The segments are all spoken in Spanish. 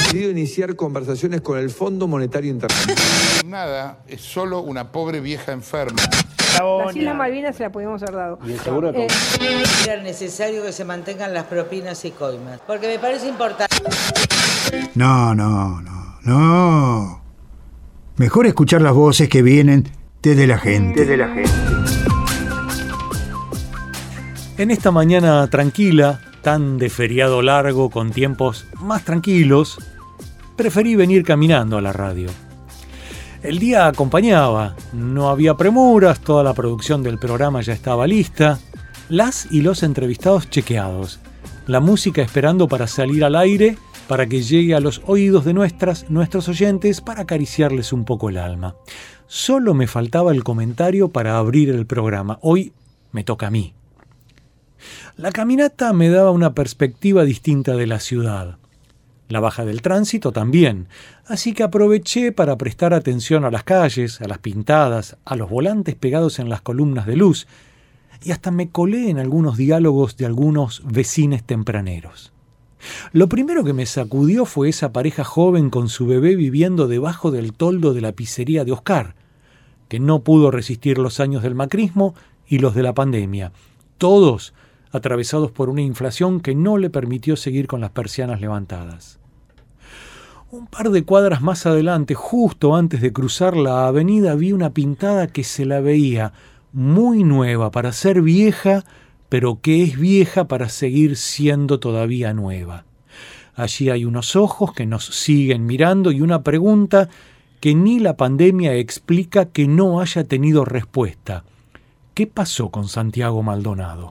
decidido iniciar conversaciones con el Fondo Monetario Internacional. Nada, es solo una pobre vieja enferma. Las Islas Malvinas se las podíamos haber dado. Era necesario que se mantengan las propinas y coimas, porque me parece importante. No. Mejor escuchar las voces que vienen desde la gente. En esta mañana tranquila, tan de feriado largo, con tiempos más tranquilos, preferí venir caminando a la radio. El día acompañaba, no había premuras, toda la producción del programa ya estaba lista, las y los entrevistados chequeados, la música esperando para salir al aire, para que llegue a los oídos de nuestros oyentes, para acariciarles un poco el alma. Solo me faltaba el comentario para abrir el programa. Hoy me toca a mí. La caminata me daba una perspectiva distinta de la ciudad. La baja del tránsito también, así que aproveché para prestar atención a las calles, a las pintadas, a los volantes pegados en las columnas de luz, y hasta me colé en algunos diálogos de algunos vecines tempraneros. Lo primero que me sacudió fue esa pareja joven con su bebé viviendo debajo del toldo de la pizzería de Oscar, que no pudo resistir los años del macrismo y los de la pandemia, todos atravesados por una inflación que no le permitió seguir con las persianas levantadas. Un par de cuadras más adelante, justo antes de cruzar la avenida, vi una pintada que se la veía muy nueva para ser vieja, pero que es vieja para seguir siendo todavía nueva. Allí hay unos ojos que nos siguen mirando y una pregunta que ni la pandemia explica que no haya tenido respuesta. ¿Qué pasó con Santiago Maldonado?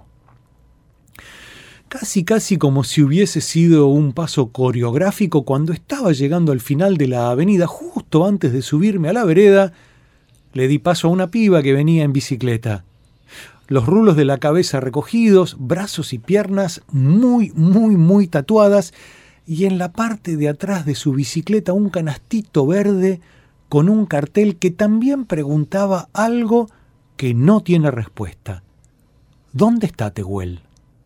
Casi como si hubiese sido un paso coreográfico, cuando estaba llegando al final de la avenida, justo antes de subirme a la vereda, le di paso a una piba que venía en bicicleta. Los rulos de la cabeza recogidos, brazos y piernas muy tatuadas, y en la parte de atrás de su bicicleta un canastito verde con un cartel que también preguntaba algo que no tiene respuesta. ¿Dónde está Tehuel?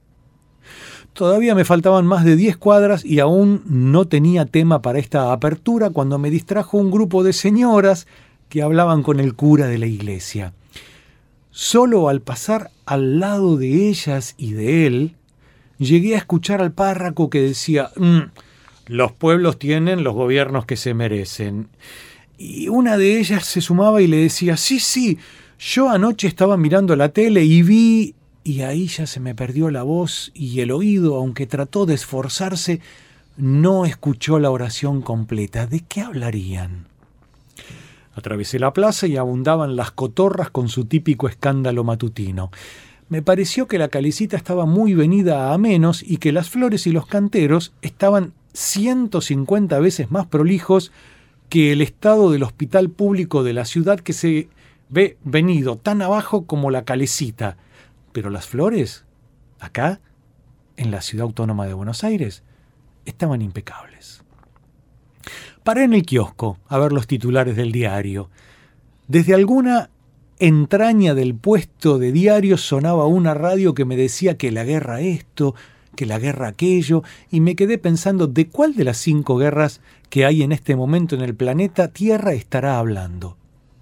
Todavía me faltaban más de 10 cuadras y aún no tenía tema para esta apertura cuando me distrajo un grupo de señoras que hablaban con el cura de la iglesia. Solo al pasar al lado de ellas y de él, llegué a escuchar al párroco que decía: los pueblos tienen los gobiernos que se merecen. Y una de ellas se sumaba y le decía: sí, yo anoche estaba mirando la tele y vi... Y ahí ya se me perdió la voz y el oído, aunque trató de esforzarse, no escuchó la oración completa. ¿De qué hablarían? Atravesé la plaza y abundaban las cotorras con su típico escándalo matutino. Me pareció que la calecita estaba muy venida a menos y que las flores y los canteros estaban 150 veces más prolijos que el estado del hospital público de la ciudad, que se ve venido tan abajo como la calecita. Pero las flores, acá, en la Ciudad Autónoma de Buenos Aires, estaban impecables. Paré en el kiosco a ver los titulares del diario. Desde alguna entraña del puesto de diario sonaba una radio que me decía que la guerra esto, que la guerra aquello, y me quedé pensando de cuál de las 5 guerras que hay en este momento en el planeta Tierra estará hablando.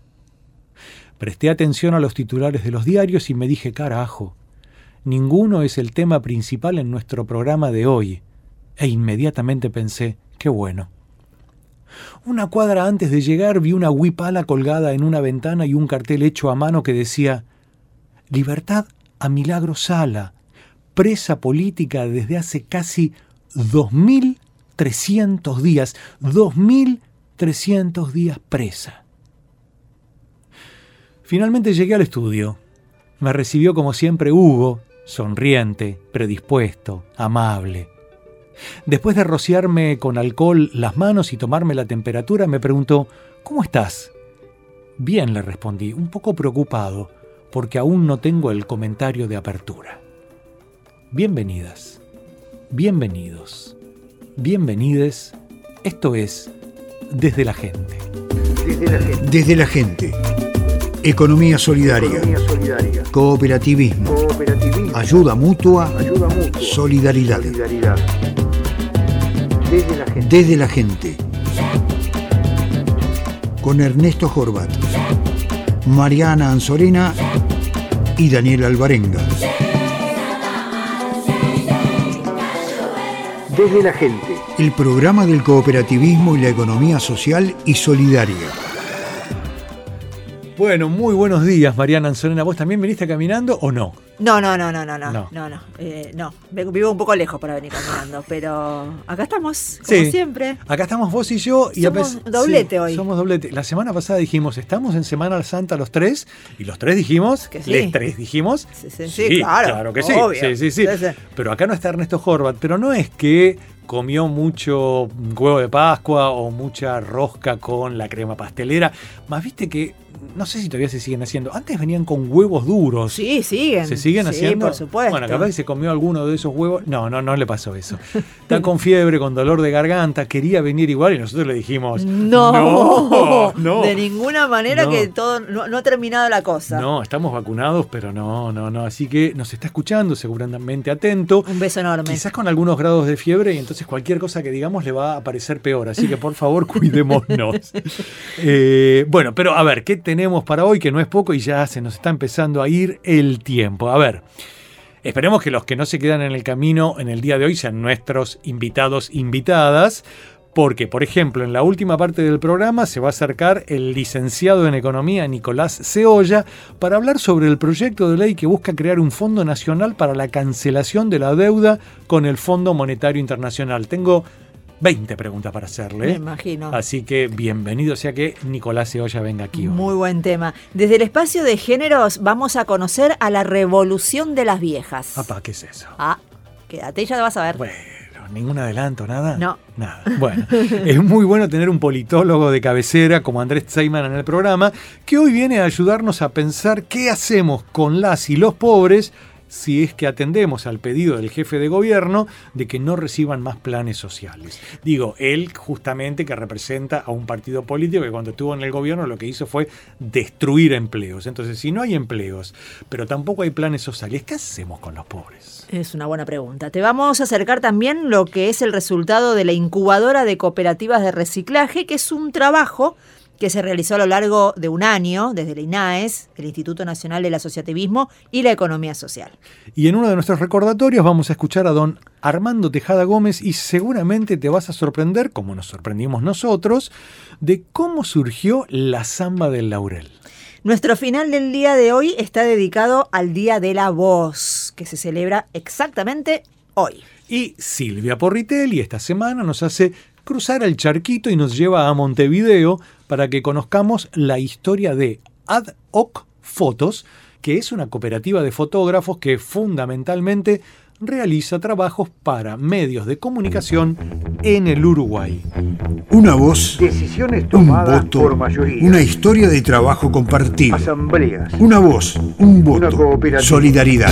Presté atención a los titulares de los diarios y me dije: carajo, ninguno es el tema principal en nuestro programa de hoy. E inmediatamente pensé: qué bueno. Una cuadra antes de llegar vi una huipala colgada en una ventana y un cartel hecho a mano que decía: libertad a Milagro Sala, presa política desde hace casi 2.300 días. 2.300 días presa. Finalmente llegué al estudio. Me recibió como siempre Hugo, sonriente, predispuesto, amable. Después de rociarme con alcohol las manos y tomarme la temperatura, me preguntó: ¿cómo estás? Bien, le respondí, un poco preocupado, porque aún no tengo el comentario de apertura. Bienvenidas, bienvenidos, bienvenides. Esto es Desde la Gente. Desde la Gente. Economía solidaria. Cooperativismo. Ayuda mutua. Solidaridad. Desde la Desde la gente. Con Ernesto Horvat, Mariana Anzorena y Daniel Alvarenga. Desde la gente. El programa del cooperativismo y la economía social y solidaria. Bueno, muy buenos días, Mariana Anzorena. ¿Vos también viniste caminando o no? No. Vivo un poco lejos para venir caminando, pero acá estamos, como siempre. Acá estamos vos y yo. Somos doblete hoy. Somos doblete. La semana pasada dijimos, estamos en Semana Santa los tres, y los tres dijimos, que sí. les tres dijimos. Sí, claro que sí. Obvio. Sí. Pero acá no está Ernesto Horvat, pero no es que comió mucho huevo de Pascua o mucha rosca con la crema pastelera. Más viste que, no sé si todavía se siguen haciendo. Antes venían con huevos duros. Sí, siguen. ¿Se siguen haciendo? Sí, por supuesto. Bueno, capaz que se comió alguno de esos huevos. No le pasó eso. Está con fiebre, con dolor de garganta, quería venir igual y nosotros le dijimos no. De ninguna manera, que todo no ha terminado la cosa. No, estamos vacunados, pero no. Así que nos está escuchando, seguramente atento. Un beso enorme. Quizás con algunos grados de fiebre y entonces cualquier cosa que digamos le va a parecer peor. Así que por favor, cuidémonos. Bueno, pero a ver, ¿qué tenemos para hoy? Que no es poco y ya se nos está empezando a ir el tiempo. A ver, esperemos que los que no se quedan en el camino en el día de hoy sean nuestros invitadas, porque, por ejemplo, en la última parte del programa se va a acercar el licenciado en Economía Nicolás Ceolla para hablar sobre el proyecto de ley que busca crear un fondo nacional para la cancelación de la deuda con el Fondo Monetario Internacional. Tengo 20 preguntas para hacerle. Me imagino. Así que bienvenido sea que Nicolás Ceolla venga aquí hoy. Muy buen tema. Desde el espacio de géneros vamos a conocer a la revolución de las viejas. Papá, ¿qué es eso? Quédate y ya te vas a ver. Bueno, ¿ningún adelanto, nada? No. Nada. Bueno, es muy bueno tener un politólogo de cabecera como Andrés Zeiman en el programa, que hoy viene a ayudarnos a pensar qué hacemos con las y los pobres si es que atendemos al pedido del jefe de gobierno de que no reciban más planes sociales. Digo, él justamente que representa a un partido político que cuando estuvo en el gobierno lo que hizo fue destruir empleos. Entonces, si no hay empleos, pero tampoco hay planes sociales, ¿qué hacemos con los pobres? Es una buena pregunta. Te vamos a acercar también lo que es el resultado de la incubadora de cooperativas de reciclaje, que es un trabajo que se realizó a lo largo de un año desde el INAES, el Instituto Nacional del Asociativismo y la Economía Social. Y en uno de nuestros recordatorios vamos a escuchar a don Armando Tejada Gómez y seguramente te vas a sorprender, como nos sorprendimos nosotros, de cómo surgió la Zamba del Laurel. Nuestro final del día de hoy está dedicado al Día de la Voz, que se celebra exactamente hoy. Y Silvia Porritelli esta semana nos hace cruzar el charquito y nos lleva a Montevideo para que conozcamos la historia de Ad Hoc Fotos, que es una cooperativa de fotógrafos que fundamentalmente realiza trabajos para medios de comunicación en el Uruguay. Una voz, decisiones un tomadas voto, por mayoría, una historia de trabajo compartido, asambleas, una voz, un voto, una cooperativa, solidaridad.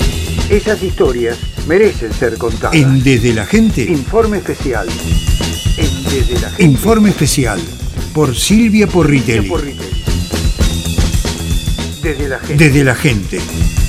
Esas historias merecen ser contadas. En Desde la Gente, Informe especial. En Desde la Gente. Informe especial por Silvia Porritelli. Desde la Gente. Desde la Gente.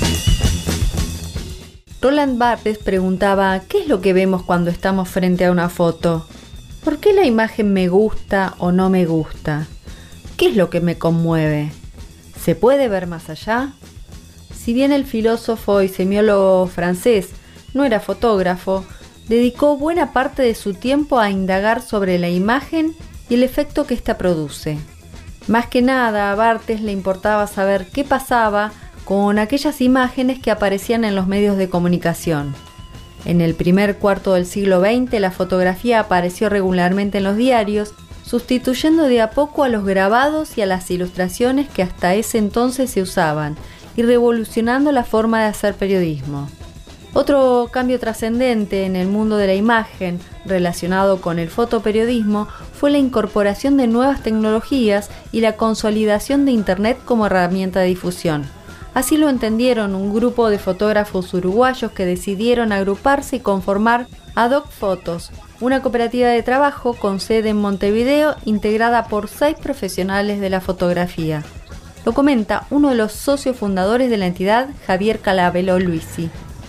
Roland Barthes preguntaba, ¿qué es lo que vemos cuando estamos frente a una foto? ¿Por qué la imagen me gusta o no me gusta? ¿Qué es lo que me conmueve? ¿Se puede ver más allá? Si bien el filósofo y semiólogo francés no era fotógrafo, dedicó buena parte de su tiempo a indagar sobre la imagen y el efecto que ésta produce. Más que nada, a Barthes le importaba saber qué pasaba con aquellas imágenes que aparecían en los medios de comunicación. En el primer cuarto del siglo XX, la fotografía apareció regularmente en los diarios, sustituyendo de a poco a los grabados y a las ilustraciones que hasta ese entonces se usaban, y revolucionando la forma de hacer periodismo. Otro cambio trascendente en el mundo de la imagen, relacionado con el fotoperiodismo, fue la incorporación de nuevas tecnologías y la consolidación de Internet como herramienta de difusión. Así lo entendieron un grupo de fotógrafos uruguayos que decidieron agruparse y conformar Ad Hoc Fotos, una cooperativa de trabajo con sede en Montevideo integrada por 6 profesionales de la fotografía. Lo comenta uno de los socios fundadores de la entidad, Javier Calabello Luisi.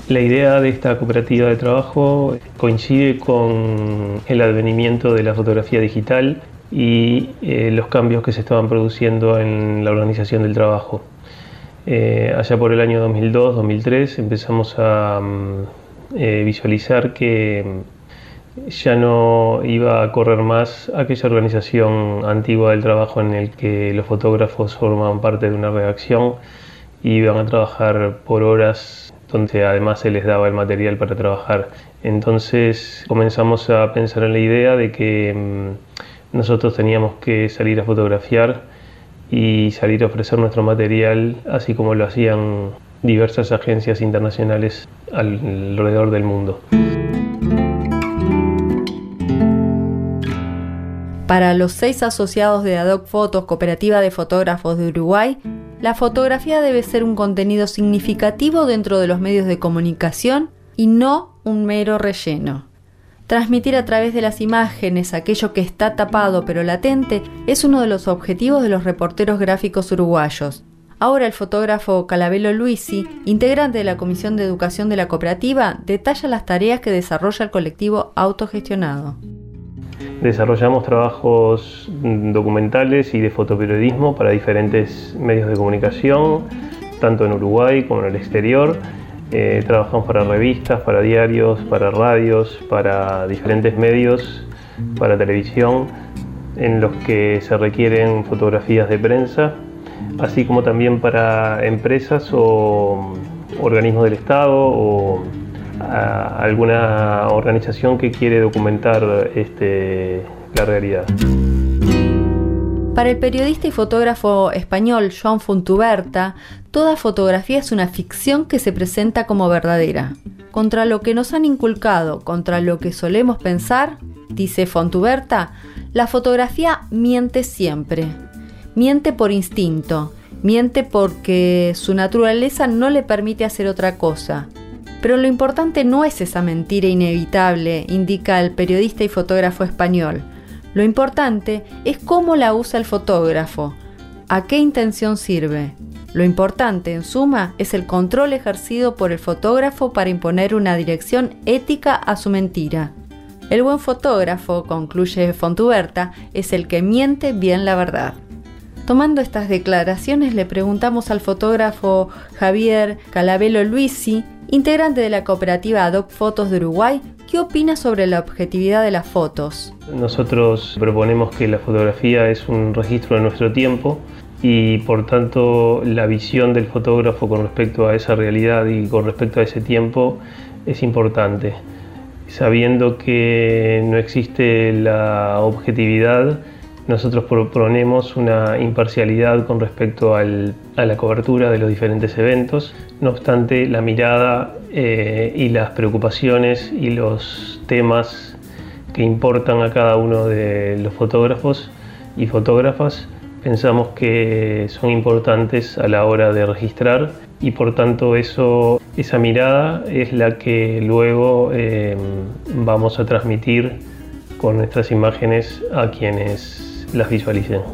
La idea de esta cooperativa de trabajo coincide con el advenimiento de la fotografía digital y los cambios que se estaban produciendo en la organización del trabajo. Allá por el año 2002-2003 empezamos a visualizar que ya no iba a correr más aquella organización antigua del trabajo en el que los fotógrafos formaban parte de una redacción y iban a trabajar por horas, donde además se les daba el material para trabajar. Entonces comenzamos a pensar en la idea de que nosotros teníamos que salir a fotografiar y salir a ofrecer nuestro material, así como lo hacían diversas agencias internacionales alrededor del mundo. Para los 6 asociados de Ad Hoc Fotos, Cooperativa de Fotógrafos de Uruguay, la fotografía debe ser un contenido significativo dentro de los medios de comunicación y no un mero relleno. Transmitir a través de las imágenes aquello que está tapado pero latente es uno de los objetivos de los reporteros gráficos uruguayos. Ahora el fotógrafo Calabello Luisi, integrante de la Comisión de Educación de la cooperativa, detalla las tareas que desarrolla el colectivo autogestionado. Desarrollamos trabajos documentales y de fotoperiodismo para diferentes medios de comunicación, tanto en Uruguay como en el exterior. Trabajamos para revistas, para diarios, para radios, para diferentes medios, para televisión, en los que se requieren fotografías de prensa, así como también para empresas o organismos del Estado o a alguna organización que quiere documentar la realidad. Para el periodista y fotógrafo español Joan Fontuberta, toda fotografía es una ficción que se presenta como verdadera. Contra lo que nos han inculcado, contra lo que solemos pensar, dice Fontuberta, la fotografía miente siempre. Miente por instinto, miente porque su naturaleza no le permite hacer otra cosa. Pero lo importante no es esa mentira inevitable, indica el periodista y fotógrafo español. Lo importante es cómo la usa el fotógrafo, a qué intención sirve. Lo importante, en suma, es el control ejercido por el fotógrafo para imponer una dirección ética a su mentira. El buen fotógrafo, concluye Fontuberta, es el que miente bien la verdad. Tomando estas declaraciones, le preguntamos al fotógrafo Javier Calabello Luisi, integrante de la cooperativa Ad Hoc Fotos de Uruguay, ¿qué opina sobre la objetividad de las fotos? Nosotros proponemos que la fotografía es un registro de nuestro tiempo y por tanto la visión del fotógrafo con respecto a esa realidad y con respecto a ese tiempo es importante. Sabiendo que no existe la objetividad, nosotros proponemos una imparcialidad con respecto a la cobertura de los diferentes eventos. No obstante, la mirada y las preocupaciones y los temas que importan a cada uno de los fotógrafos y fotógrafas pensamos que son importantes a la hora de registrar y por tanto esa mirada es la que luego vamos a transmitir con nuestras imágenes a quienes las visualicen.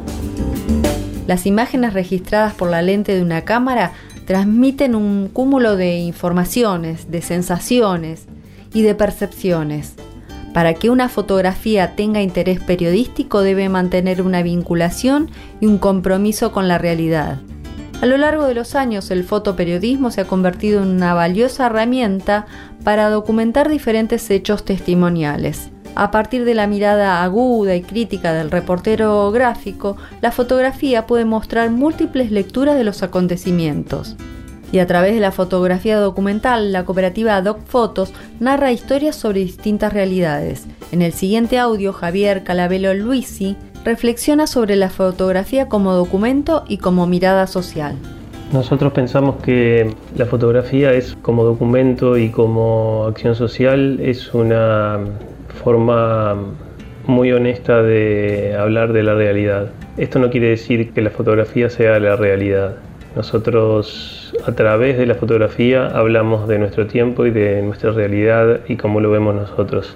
Las imágenes registradas por la lente de una cámara transmiten un cúmulo de informaciones, de sensaciones y de percepciones. Para que una fotografía tenga interés periodístico debe mantener una vinculación y un compromiso con la realidad. A lo largo de los años, el fotoperiodismo se ha convertido en una valiosa herramienta para documentar diferentes hechos testimoniales. A partir de la mirada aguda y crítica del reportero gráfico, la fotografía puede mostrar múltiples lecturas de los acontecimientos. Y a través de la fotografía documental, la cooperativa Ad Hoc Fotos narra historias sobre distintas realidades. En el siguiente audio, Javier Calabello Luisi reflexiona sobre la fotografía como documento y como mirada social. Nosotros pensamos que la fotografía es como documento y como acción social, es una forma muy honesta de hablar de la realidad. Esto no quiere decir que la fotografía sea la realidad. Nosotros a través de la fotografía hablamos de nuestro tiempo y de nuestra realidad y cómo lo vemos nosotros.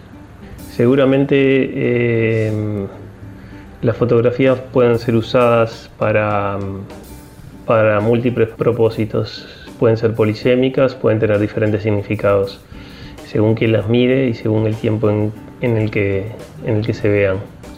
Seguramente las fotografías pueden ser usadas para múltiples propósitos. pueden ser polisémicas, pueden tener diferentes significados, según quien las mire y según el tiempo en el que se vean.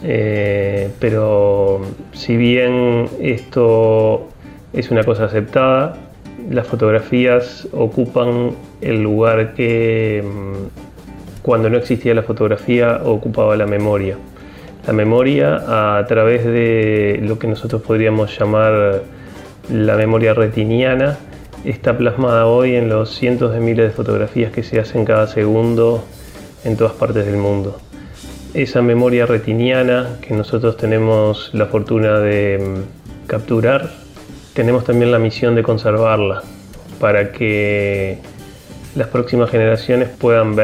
Pero si bien esto es una cosa aceptada, las fotografías ocupan el lugar que cuando no existía la fotografía ocupaba la memoria. La memoria a través de lo que nosotros podríamos llamar la memoria retiniana está plasmada hoy en los cientos de miles de fotografías que se hacen cada segundo en todas partes del mundo. Esa memoria retiniana que nosotros tenemos la fortuna de capturar, tenemos también la misión de conservarla para que las próximas generaciones puedan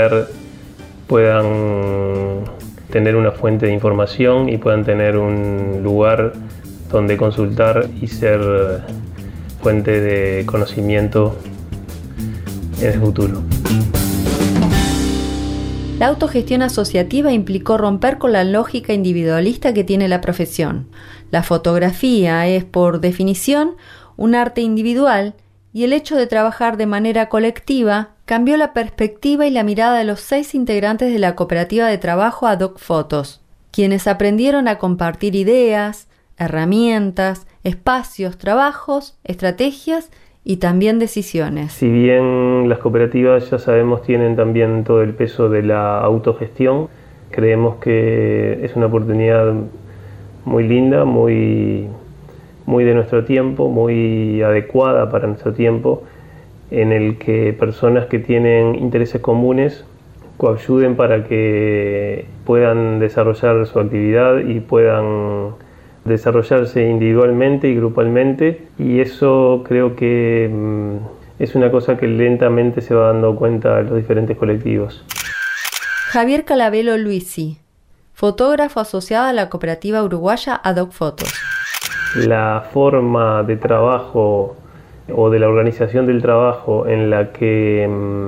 tener una fuente de información y puedan tener un lugar donde consultar y ser fuente de conocimiento en el futuro. La autogestión asociativa implicó romper con la lógica individualista que tiene la profesión. La fotografía es, por definición, un arte individual y el hecho de trabajar de manera colectiva cambió la perspectiva y la mirada de los 6 integrantes de la cooperativa de trabajo Ad Hoc Fotos, quienes aprendieron a compartir ideas, herramientas, espacios, trabajos, estrategias y también decisiones. Si bien las cooperativas, ya sabemos, tienen también todo el peso de la autogestión, creemos que es una oportunidad muy linda, muy de nuestro tiempo, muy adecuada para nuestro tiempo, en el que personas que tienen intereses comunes coayuden para que puedan desarrollar su actividad y puedan desarrollarse individualmente y grupalmente, y eso creo que es una cosa que lentamente se va dando cuenta a los diferentes colectivos. Javier Calabello Luisi, fotógrafo asociado a la cooperativa uruguaya Ad Hoc Fotos. La forma de trabajo o de la organización del trabajo en la que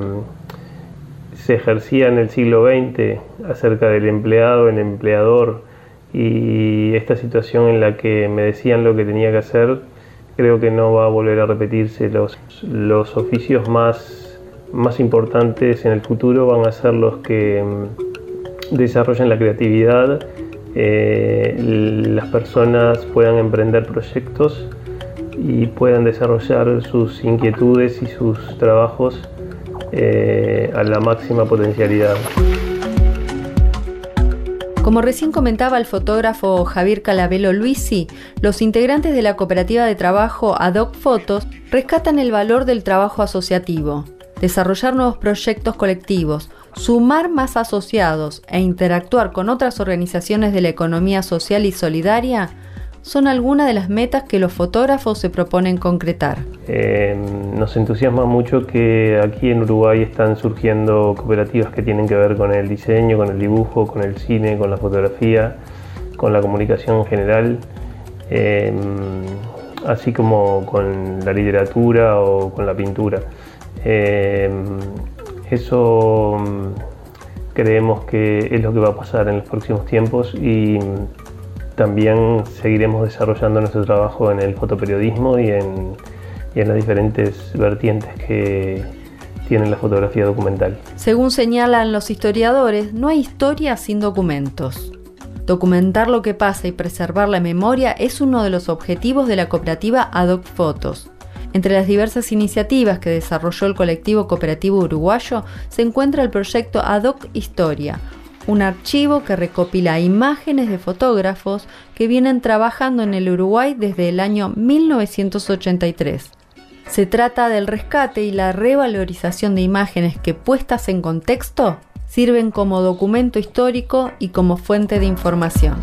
se ejercía en el siglo XX acerca del empleado, el empleador, y esta situación en la que me decían lo que tenía que hacer, creo que no va a volver a repetirse. Los oficios más importantes en el futuro van a ser los que desarrollen la creatividad, las personas puedan emprender proyectos y puedan desarrollar sus inquietudes y sus trabajos a la máxima potencialidad. Como recién comentaba el fotógrafo Javier Calabello Luisi, los integrantes de la cooperativa de trabajo Ad Hoc Fotos rescatan el valor del trabajo asociativo, desarrollar nuevos proyectos colectivos, sumar más asociados e interactuar con otras organizaciones de la economía social y solidaria son algunas de las metas que los fotógrafos se proponen concretar. Nos entusiasma mucho que aquí en Uruguay están surgiendo cooperativas que tienen que ver con el diseño, con el dibujo, con el cine, con la fotografía, con la comunicación en general, así como con la literatura o con la pintura. Eso creemos que es lo que va a pasar en los próximos tiempos, y también seguiremos desarrollando nuestro trabajo en el fotoperiodismo y en las diferentes vertientes que tiene la fotografía documental. Según señalan los historiadores, no hay historia sin documentos. Documentar lo que pasa y preservar la memoria es uno de los objetivos de la cooperativa Ad Hoc Fotos. Entre las diversas iniciativas que desarrolló el colectivo cooperativo uruguayo se encuentra el proyecto Ad Hoc Historia, un archivo que recopila imágenes de fotógrafos que vienen trabajando en el Uruguay desde el año 1983. Se trata del rescate y la revalorización de imágenes que, puestas en contexto, sirven como documento histórico y como fuente de información.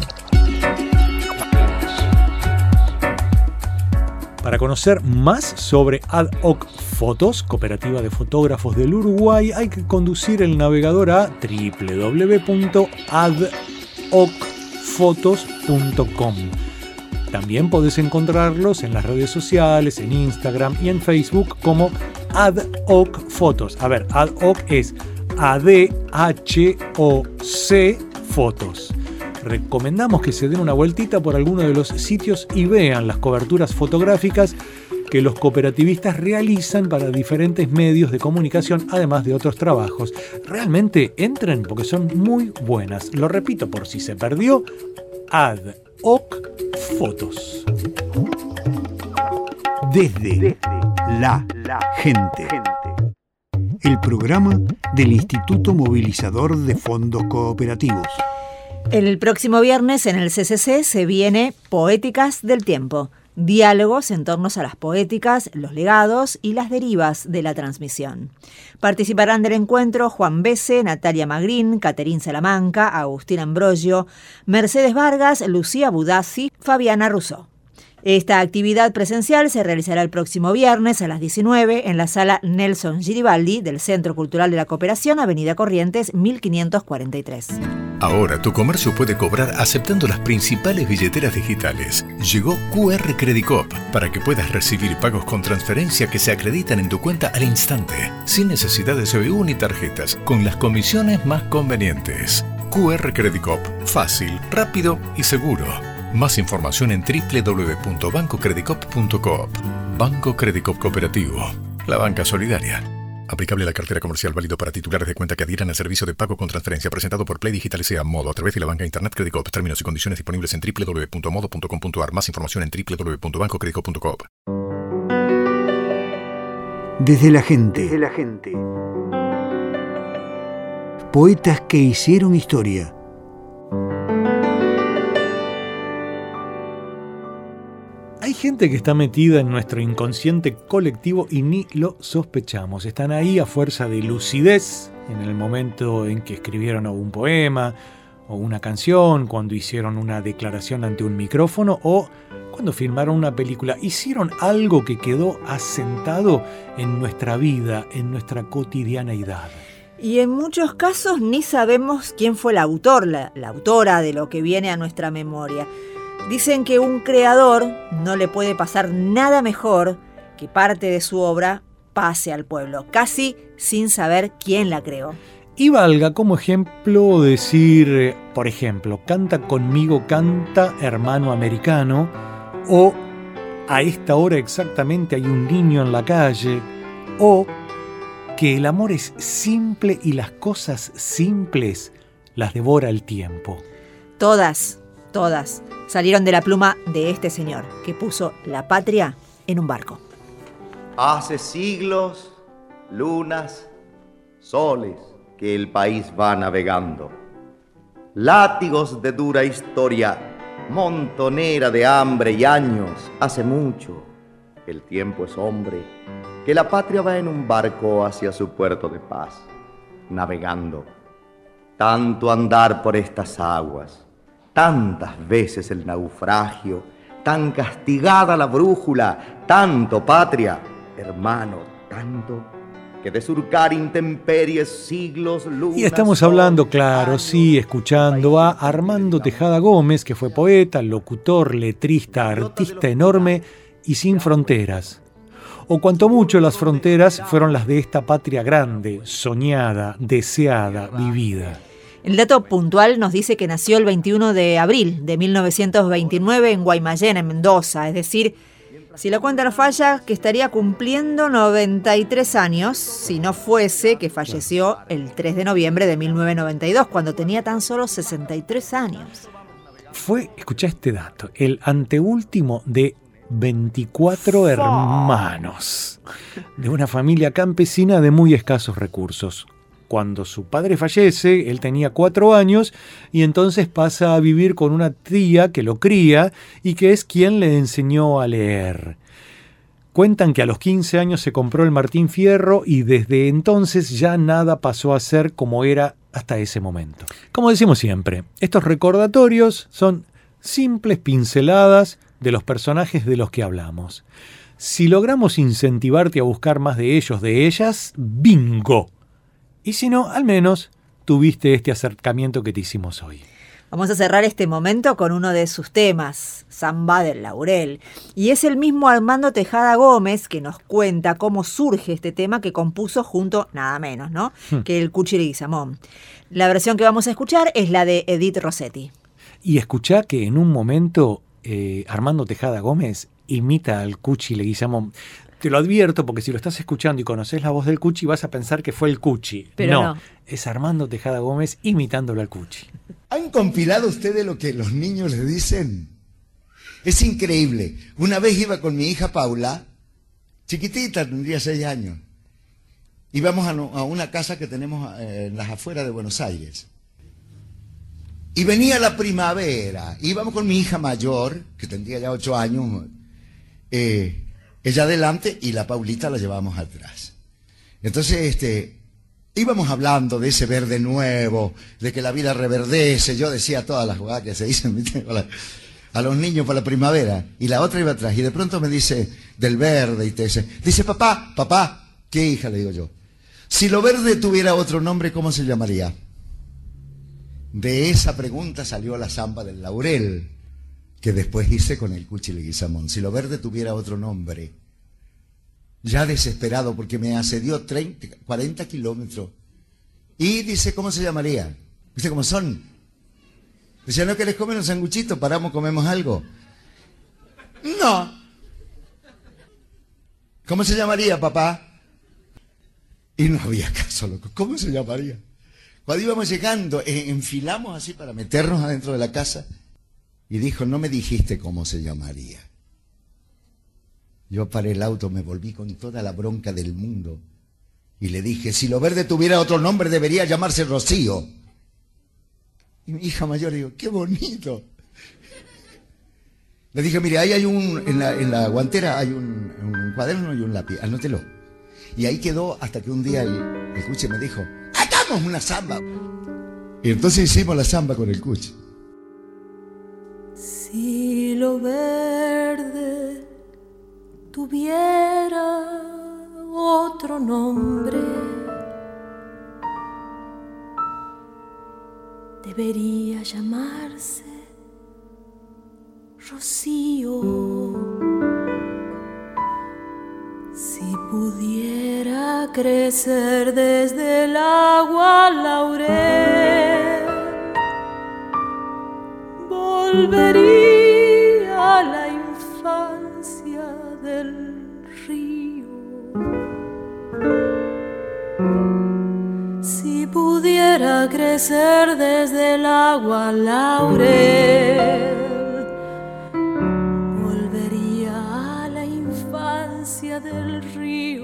Para conocer más sobre Ad Hoc Fotos, cooperativa de fotógrafos del Uruguay, hay que conducir el navegador a www.adhocfotos.com. También podés encontrarlos en las redes sociales, en Instagram y en Facebook como Ad Hoc Fotos. A ver, Ad Hoc es ADHOC Fotos. Recomendamos que se den una vueltita por alguno de los sitios y vean las coberturas fotográficas que los cooperativistas realizan para diferentes medios de comunicación, además de otros trabajos. Realmente entren porque son muy buenas. Lo repito por si se perdió, Ad Hoc Fotos. Desde la gente. El programa del Instituto Movilizador de Fondos Cooperativos. El próximo viernes en el CCC se viene Poéticas del Tiempo. Diálogos en torno a las poéticas, los legados y las derivas de la transmisión. Participarán del encuentro Juan Bese, Natalia Magrín, Caterín Salamanca, Agustín Ambrogio, Mercedes Vargas, Lucía Budazzi, Fabiana Rousseau. Esta actividad presencial se realizará el próximo viernes a las 19 en la sala Nelson Giribaldi del Centro Cultural de la Cooperación, Avenida Corrientes, 1543. Ahora tu comercio puede cobrar aceptando las principales billeteras digitales. Llegó QR Credit Coop para que puedas recibir pagos con transferencia que se acreditan en tu cuenta al instante, sin necesidad de CBU ni tarjetas, con las comisiones más convenientes. QR Credit Coop, fácil, rápido y seguro. Más información en www.bancocreditcoop.coop. Banco Credit Coop Cooperativo. La banca solidaria. Aplicable a la cartera comercial, válido para titulares de cuenta que adhieran al servicio de pago con transferencia presentado por Play Digital S.A. Modo a través de la banca Internet Credit Coop. Términos y condiciones disponibles en www.modo.com.ar. Más información en www.bancocreditcoop.coop. Desde la gente. Poetas que hicieron historia. Hay gente que está metida en nuestro inconsciente colectivo y ni lo sospechamos. Están ahí a fuerza de lucidez en el momento en que escribieron un poema o una canción, cuando hicieron una declaración ante un micrófono o cuando filmaron una película. Hicieron algo que quedó asentado en nuestra vida, en nuestra cotidianeidad. Y en muchos casos ni sabemos quién fue el autor, la autora de lo que viene a nuestra memoria. Dicen que un creador no le puede pasar nada mejor que parte de su obra pase al pueblo, casi sin saber quién la creó. Y valga como ejemplo decir, por ejemplo, canta conmigo, canta hermano americano, o a esta hora exactamente hay un niño en la calle, o que el amor es simple y las cosas simples las devora el tiempo. Todas salieron de la pluma de este señor, que puso la patria en un barco. Hace siglos, lunas, soles, que el país va navegando. Látigos de dura historia, montonera de hambre y años. Hace mucho, el tiempo es hombre, que la patria va en un barco hacia su puerto de paz, navegando. Tanto andar por estas aguas, tantas veces el naufragio, tan castigada la brújula, tanto patria, hermano, tanto, que de surcar intemperies, siglos, lunas... Y estamos hablando, claro, sí, escuchando a Armando Tejada Gómez, que fue poeta, locutor, letrista, artista enorme y sin fronteras. O cuanto mucho las fronteras fueron las de esta patria grande, soñada, deseada, vivida. El dato puntual nos dice que nació el 21 de abril de 1929 en Guaymallén, en Mendoza. Es decir, si la cuenta no falla, que estaría cumpliendo 93 años, si no fuese que falleció el 3 de noviembre de 1992, cuando tenía tan solo 63 años. Fue, escuchá este dato, el anteúltimo de 24 hermanos, de una familia campesina de muy escasos recursos. Cuando su padre fallece, él tenía 4 años y entonces pasa a vivir con una tía que lo cría y que es quien le enseñó a leer. Cuentan que a los 15 años se compró el Martín Fierro y desde entonces ya nada pasó a ser como era hasta ese momento. Como decimos siempre, estos recordatorios son simples pinceladas de los personajes de los que hablamos. Si logramos incentivarte a buscar más de ellos, de ellas, ¡bingo! Y si no, al menos tuviste este acercamiento que te hicimos hoy. Vamos a cerrar este momento con uno de sus temas, Samba del Laurel. Y es el mismo Armando Tejada Gómez que nos cuenta cómo surge este tema que compuso junto, nada menos, ¿no?, que el Cuchi Leguizamón. La versión que vamos a escuchar es la de Edith Rossetti. Y escuchá que en un momento Armando Tejada Gómez imita al Cuchi Leguizamón. Te lo advierto porque si lo estás escuchando y conoces la voz del Cuchi vas a pensar que fue el Cuchi. Pero no. Es Armando Tejada Gómez imitándolo al Cuchi. ¿Han compilado ustedes lo que los niños les dicen? Es increíble. Una vez iba con mi hija Paula, chiquitita, tendría 6 años. Íbamos a una casa que tenemos en las afueras de Buenos Aires. Y venía la primavera. Íbamos con mi hija mayor, que tendría ya 8 años, ella adelante y la Paulita la llevábamos atrás. Entonces, íbamos hablando de ese verde nuevo, de que la vida reverdece. Yo decía todas las jugadas que se dicen, ¿viste? A los niños para la primavera. Y la otra iba atrás. Y de pronto me dice, del verde, y dice, papá, ¿qué hija? Le digo yo. Si lo verde tuviera otro nombre, ¿cómo se llamaría? De esa pregunta salió la samba del laurel, que después hice con el Cuchi Leguizamón. Si lo verde tuviera otro nombre. Ya desesperado porque me asedió 40 kilómetros. Y dice, ¿cómo se llamaría? ¿Viste cómo son? Dice, ¿no querés comer un sanguchito? Paramos, comemos algo. No. ¿Cómo se llamaría, papá? Y no había caso, loco. ¿Cómo se llamaría? Cuando íbamos llegando, enfilamos así para meternos adentro de la casa. Y dijo, no me dijiste cómo se llamaría. Yo paré el auto, me volví con toda la bronca del mundo. Y le dije, si lo verde tuviera otro nombre, debería llamarse Rocío. Y mi hija mayor dijo, qué bonito. Le dije, mire, ahí hay en la guantera hay un cuaderno y un lápiz, anótelo. Y ahí quedó hasta que un día el Cuchi me dijo, hagamos una samba. Y entonces hicimos la samba con el Cuchi. Si lo verde tuviera otro nombre, debería llamarse Rocío. Si pudiera crecer desde el agua laurel, volvería a la infancia del río. Si pudiera crecer desde el agua laurel, volvería a la infancia del río.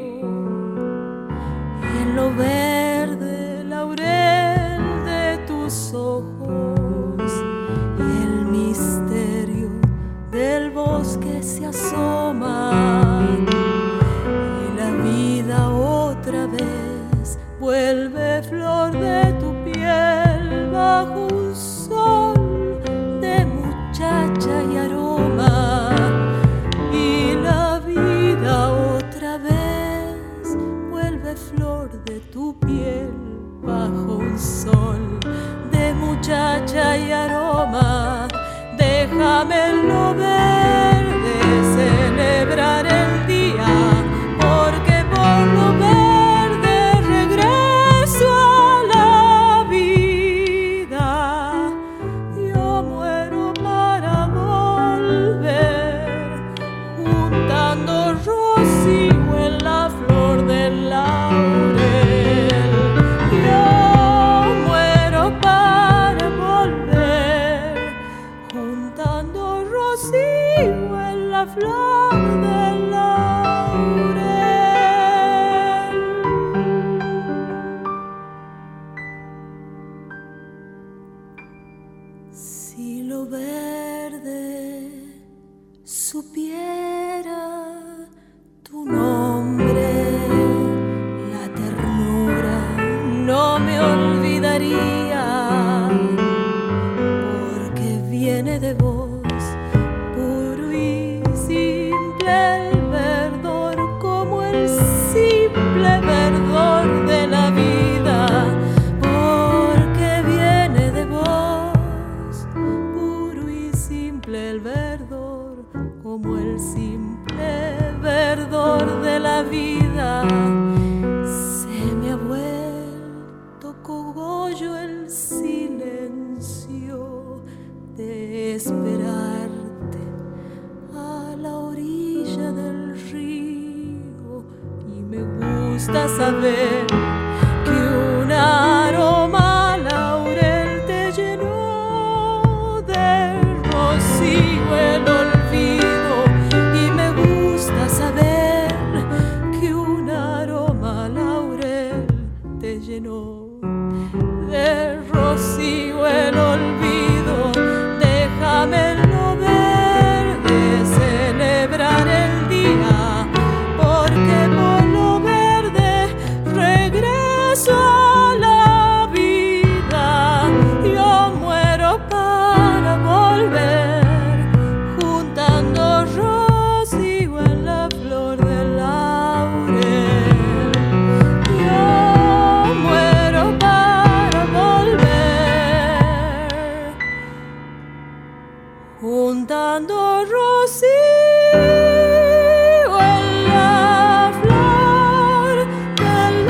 En lo verde laurel de tus ojos, el misterio del bosque se asoma, y la vida otra vez vuelve flor de tu piel bajo un sol de muchacha y aroma, y la vida otra vez vuelve flor de tu piel bajo un sol de muchacha y aroma. Déjame en lo verde celebrar el día, porque por lo verde regreso a la vida. Yo muero para volver, juntando rocío en la flor del laurel. Yo muero para volver, juntando rocío en la flor del laurel. Si lo verde supiera tu nombre, la ternura no me olvidaría, porque viene de vos, puro y simple el verdor, como el simple verdor de la vida, porque viene de vos, puro y simple el verdor, como el simple verdor de la vida. Se me ha vuelto cogollo el silencio de esperarte a la orilla saber que un aroma laurel te llenó de rocío el olvido. Y me gusta saber que un aroma laurel te llenó de rocío el olvido. Déjame en lo verde celebrar el día, porque por lo verde regreso a la vida. Yo muero para volver, juntando rocío en la flor del laurel. Yo muero para volver, juntando rocío en la flor del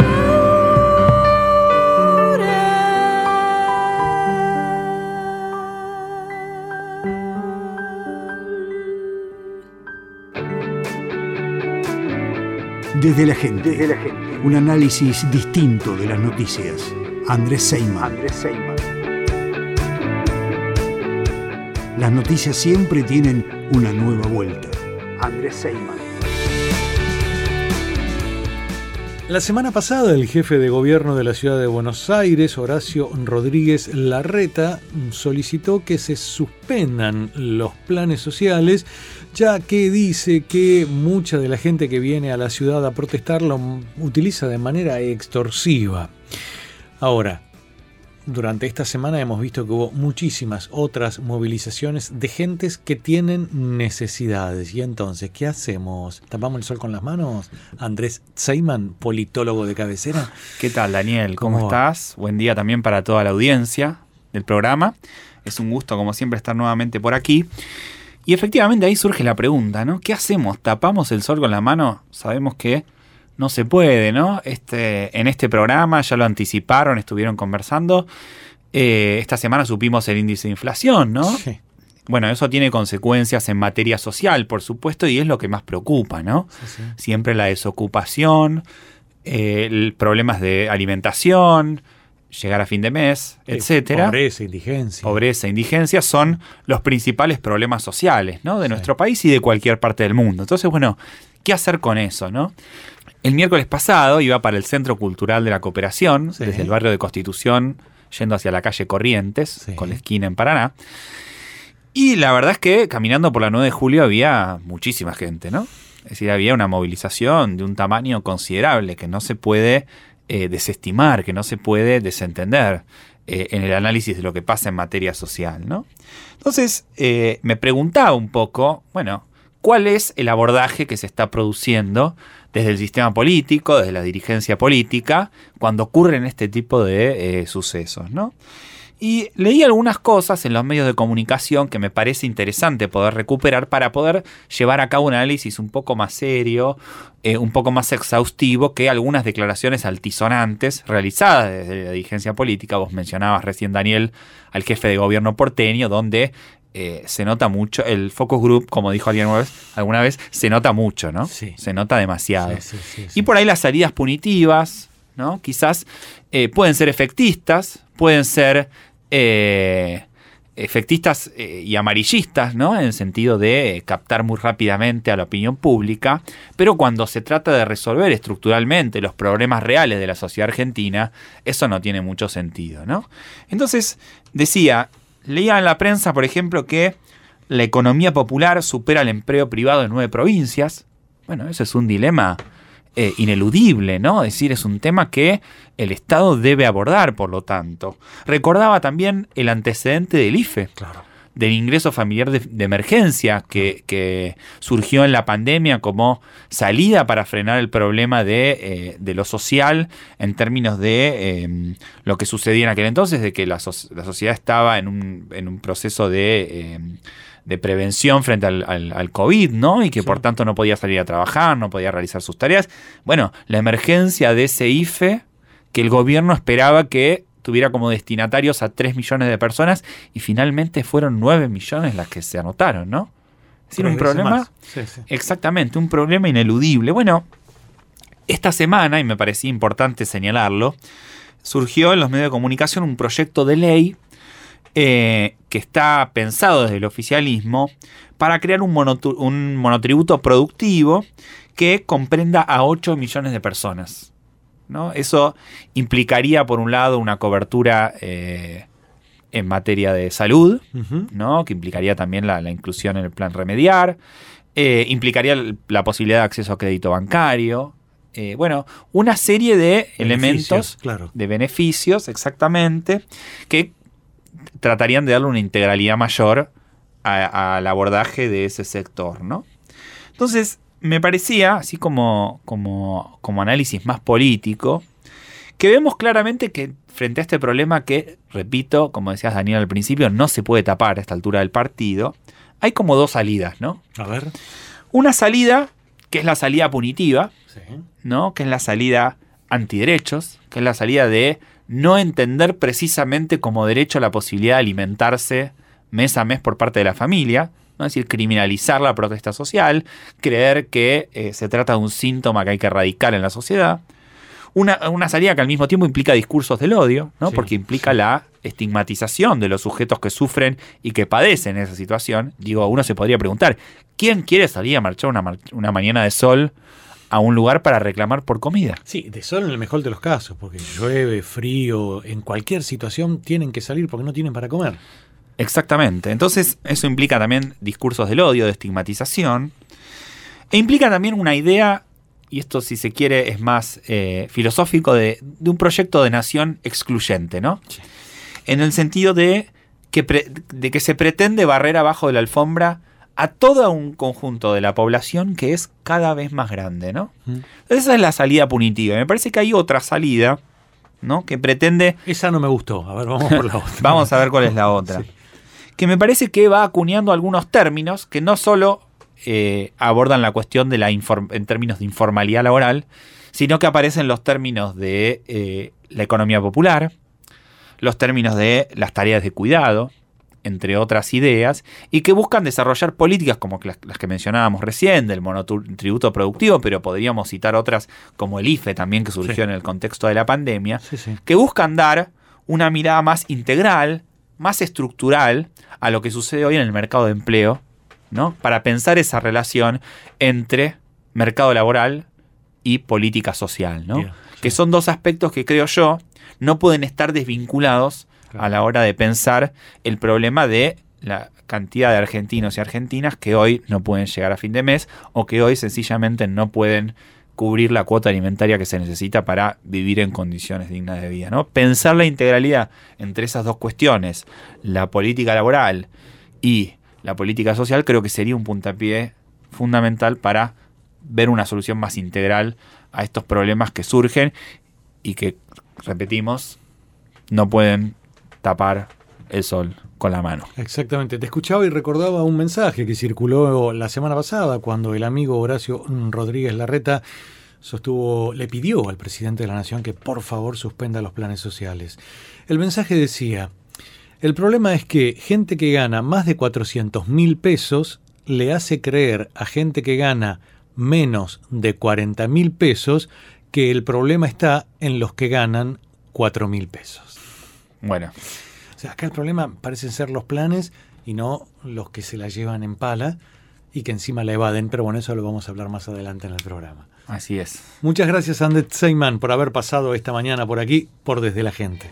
Desde la gente, un análisis distinto de las noticias. Andrés Seyman. Las noticias siempre tienen una nueva vuelta. Andrés Seyman. La semana pasada, el jefe de gobierno de la ciudad de Buenos Aires, Horacio Rodríguez Larreta, solicitó que se suspendan los planes sociales, ya que dice que mucha de la gente que viene a la ciudad a protestar lo utiliza de manera extorsiva. Ahora, durante esta semana hemos visto que hubo muchísimas otras movilizaciones de gentes que tienen necesidades. Y entonces, ¿qué hacemos? ¿Tapamos el sol con las manos? Andrés Seyman, politólogo de cabecera. ¿Qué tal, Daniel? ¿Cómo estás? Buen día también para toda la audiencia del programa. Es un gusto, como siempre, estar nuevamente por aquí. Y efectivamente ahí surge la pregunta, ¿no? ¿Qué hacemos? ¿Tapamos el sol con la mano? Sabemos que no se puede, ¿no? En este programa ya lo anticiparon, estuvieron conversando. Esta semana supimos el índice de inflación, ¿no? Sí. Bueno, eso tiene consecuencias en materia social, por supuesto, y es lo que más preocupa, ¿no? Sí. Siempre la desocupación, problemas de alimentación, llegar a fin de mes, etcétera. Pobreza, indigencia son los principales problemas sociales, ¿no? De nuestro país y de cualquier parte del mundo. Entonces, bueno, ¿qué hacer con eso, no? El miércoles pasado iba para el Centro Cultural de la Cooperación, desde el barrio de Constitución, yendo hacia la calle Corrientes, con la esquina en Paraná. Y la verdad es que caminando por la 9 de julio había muchísima gente, ¿no? Es decir, había una movilización de un tamaño considerable que no se puede desestimar, que no se puede desentender en el análisis de lo que pasa en materia social, ¿no? Entonces, me preguntaba un poco, bueno, ¿cuál es el abordaje que se está produciendo desde el sistema político, desde la dirigencia política, cuando ocurren este tipo de sucesos, ¿no? Y leí algunas cosas en los medios de comunicación que me parece interesante poder recuperar para poder llevar a cabo un análisis un poco más serio, un poco más exhaustivo que algunas declaraciones altisonantes realizadas desde la dirigencia política. Vos mencionabas recién, Daniel, al jefe de gobierno porteño, donde se nota mucho, el focus group, como dijo alguien alguna vez, se nota mucho, ¿no? Sí. Se nota demasiado. Sí. Y por ahí las salidas punitivas, ¿no? Quizás pueden ser efectistas, pueden ser efectistas y amarillistas, ¿no? En el sentido de captar muy rápidamente a la opinión pública, pero cuando se trata de resolver estructuralmente los problemas reales de la sociedad argentina, eso no tiene mucho sentido, ¿no? Entonces, leía en la prensa, por ejemplo, que la economía popular supera el empleo privado en 9 provincias. Bueno, ese es un dilema ineludible, ¿no? Es decir, es un tema que el Estado debe abordar, por lo tanto. Recordaba también el antecedente del IFE, del ingreso familiar de emergencia que surgió en la pandemia como salida para frenar el problema de lo social en términos de lo que sucedía en aquel entonces, de que la sociedad estaba en un proceso de prevención frente al COVID, ¿no? Y que por tanto no podía salir a trabajar, no podía realizar sus tareas. Bueno, la emergencia de ese IFE que el gobierno esperaba que tuviera como destinatarios a 3 millones de personas y finalmente fueron 9 millones las que se anotaron, ¿no? Es decir, un problema... Exactamente, un problema ineludible. Bueno, esta semana, y me parecía importante señalarlo, surgió en los medios de comunicación un proyecto de ley que está pensado desde el oficialismo para crear un monotributo productivo que comprenda a 8 millones de personas, ¿no? Eso implicaría, por un lado, una cobertura en materia de salud, ¿no? Que implicaría también la inclusión en el plan Remediar, implicaría la posibilidad de acceso a crédito bancario, una serie de elementos, claro, de beneficios, exactamente, que tratarían de darle una integralidad mayor al abordaje de ese sector, ¿no? Entonces, me parecía, así como análisis más político, que vemos claramente que frente a este problema que, repito, como decías Daniel al principio, no se puede tapar a esta altura del partido, hay como 2 salidas, ¿no? A ver. Una salida que es la salida punitiva, sí, ¿no? Que es la salida antiderechos, que es la salida de no entender precisamente como derecho la posibilidad de alimentarse mes a mes por parte de la familia, ¿no? Es decir, criminalizar la protesta social, creer que se trata de un síntoma que hay que erradicar en la sociedad. Una salida que al mismo tiempo implica discursos del odio, ¿no? Sí, porque implica la estigmatización de los sujetos que sufren y que padecen esa situación. Digo, uno se podría preguntar, ¿quién quiere salir a marchar una mañana de sol a un lugar para reclamar por comida? Sí, de sol en el mejor de los casos, porque llueve, frío, en cualquier situación tienen que salir porque no tienen para comer. Exactamente. Entonces, eso implica también discursos del odio, de estigmatización, e implica también una idea, y esto, si se quiere, es más filosófico, de un proyecto de nación excluyente, ¿no? Sí. En el sentido de que se pretende barrer abajo de la alfombra a todo un conjunto de la población que es cada vez más grande, ¿no? Esa es la salida punitiva. Me parece que hay otra salida, ¿no? Que pretende... Esa no me gustó. A ver, vamos por la otra. Vamos a ver cuál es la otra. Sí. Que me parece que va acuñando algunos términos que no solo abordan la cuestión de en términos de informalidad laboral, sino que aparecen los términos de la economía popular, los términos de las tareas de cuidado, entre otras ideas, y que buscan desarrollar políticas como las que mencionábamos recién, del monotributo productivo, pero podríamos citar otras como el IFE también, que surgió en el contexto de la pandemia, que buscan dar una mirada más integral, más estructural a lo que sucede hoy en el mercado de empleo, ¿no? Para pensar esa relación entre mercado laboral y política social, ¿no? Yeah, sí. Que son 2 aspectos que, creo yo, no pueden estar desvinculados a la hora de pensar el problema de la cantidad de argentinos y argentinas que hoy no pueden llegar a fin de mes o que hoy sencillamente no pueden cubrir la cuota alimentaria que se necesita para vivir en condiciones dignas de vida, ¿no? Pensar la integralidad entre esas 2 cuestiones, la política laboral y la política social, creo que sería un puntapié fundamental para ver una solución más integral a estos problemas que surgen y que, repetimos, no pueden tapar el sol con la mano. Exactamente. Te escuchaba y recordaba un mensaje que circuló la semana pasada cuando el amigo Horacio Rodríguez Larreta le pidió al presidente de la Nación que por favor suspenda los planes sociales. El mensaje decía: el problema es que gente que gana más de 400.000 pesos le hace creer a gente que gana menos de 40.000 pesos que el problema está en los que ganan 4.000 pesos. Bueno. O sea, acá el problema parecen ser los planes y no los que se la llevan en pala y que encima la evaden, pero bueno, eso lo vamos a hablar más adelante en el programa. Así es. Muchas gracias, Andrés Seyman, por haber pasado esta mañana por aquí, por Desde la Gente.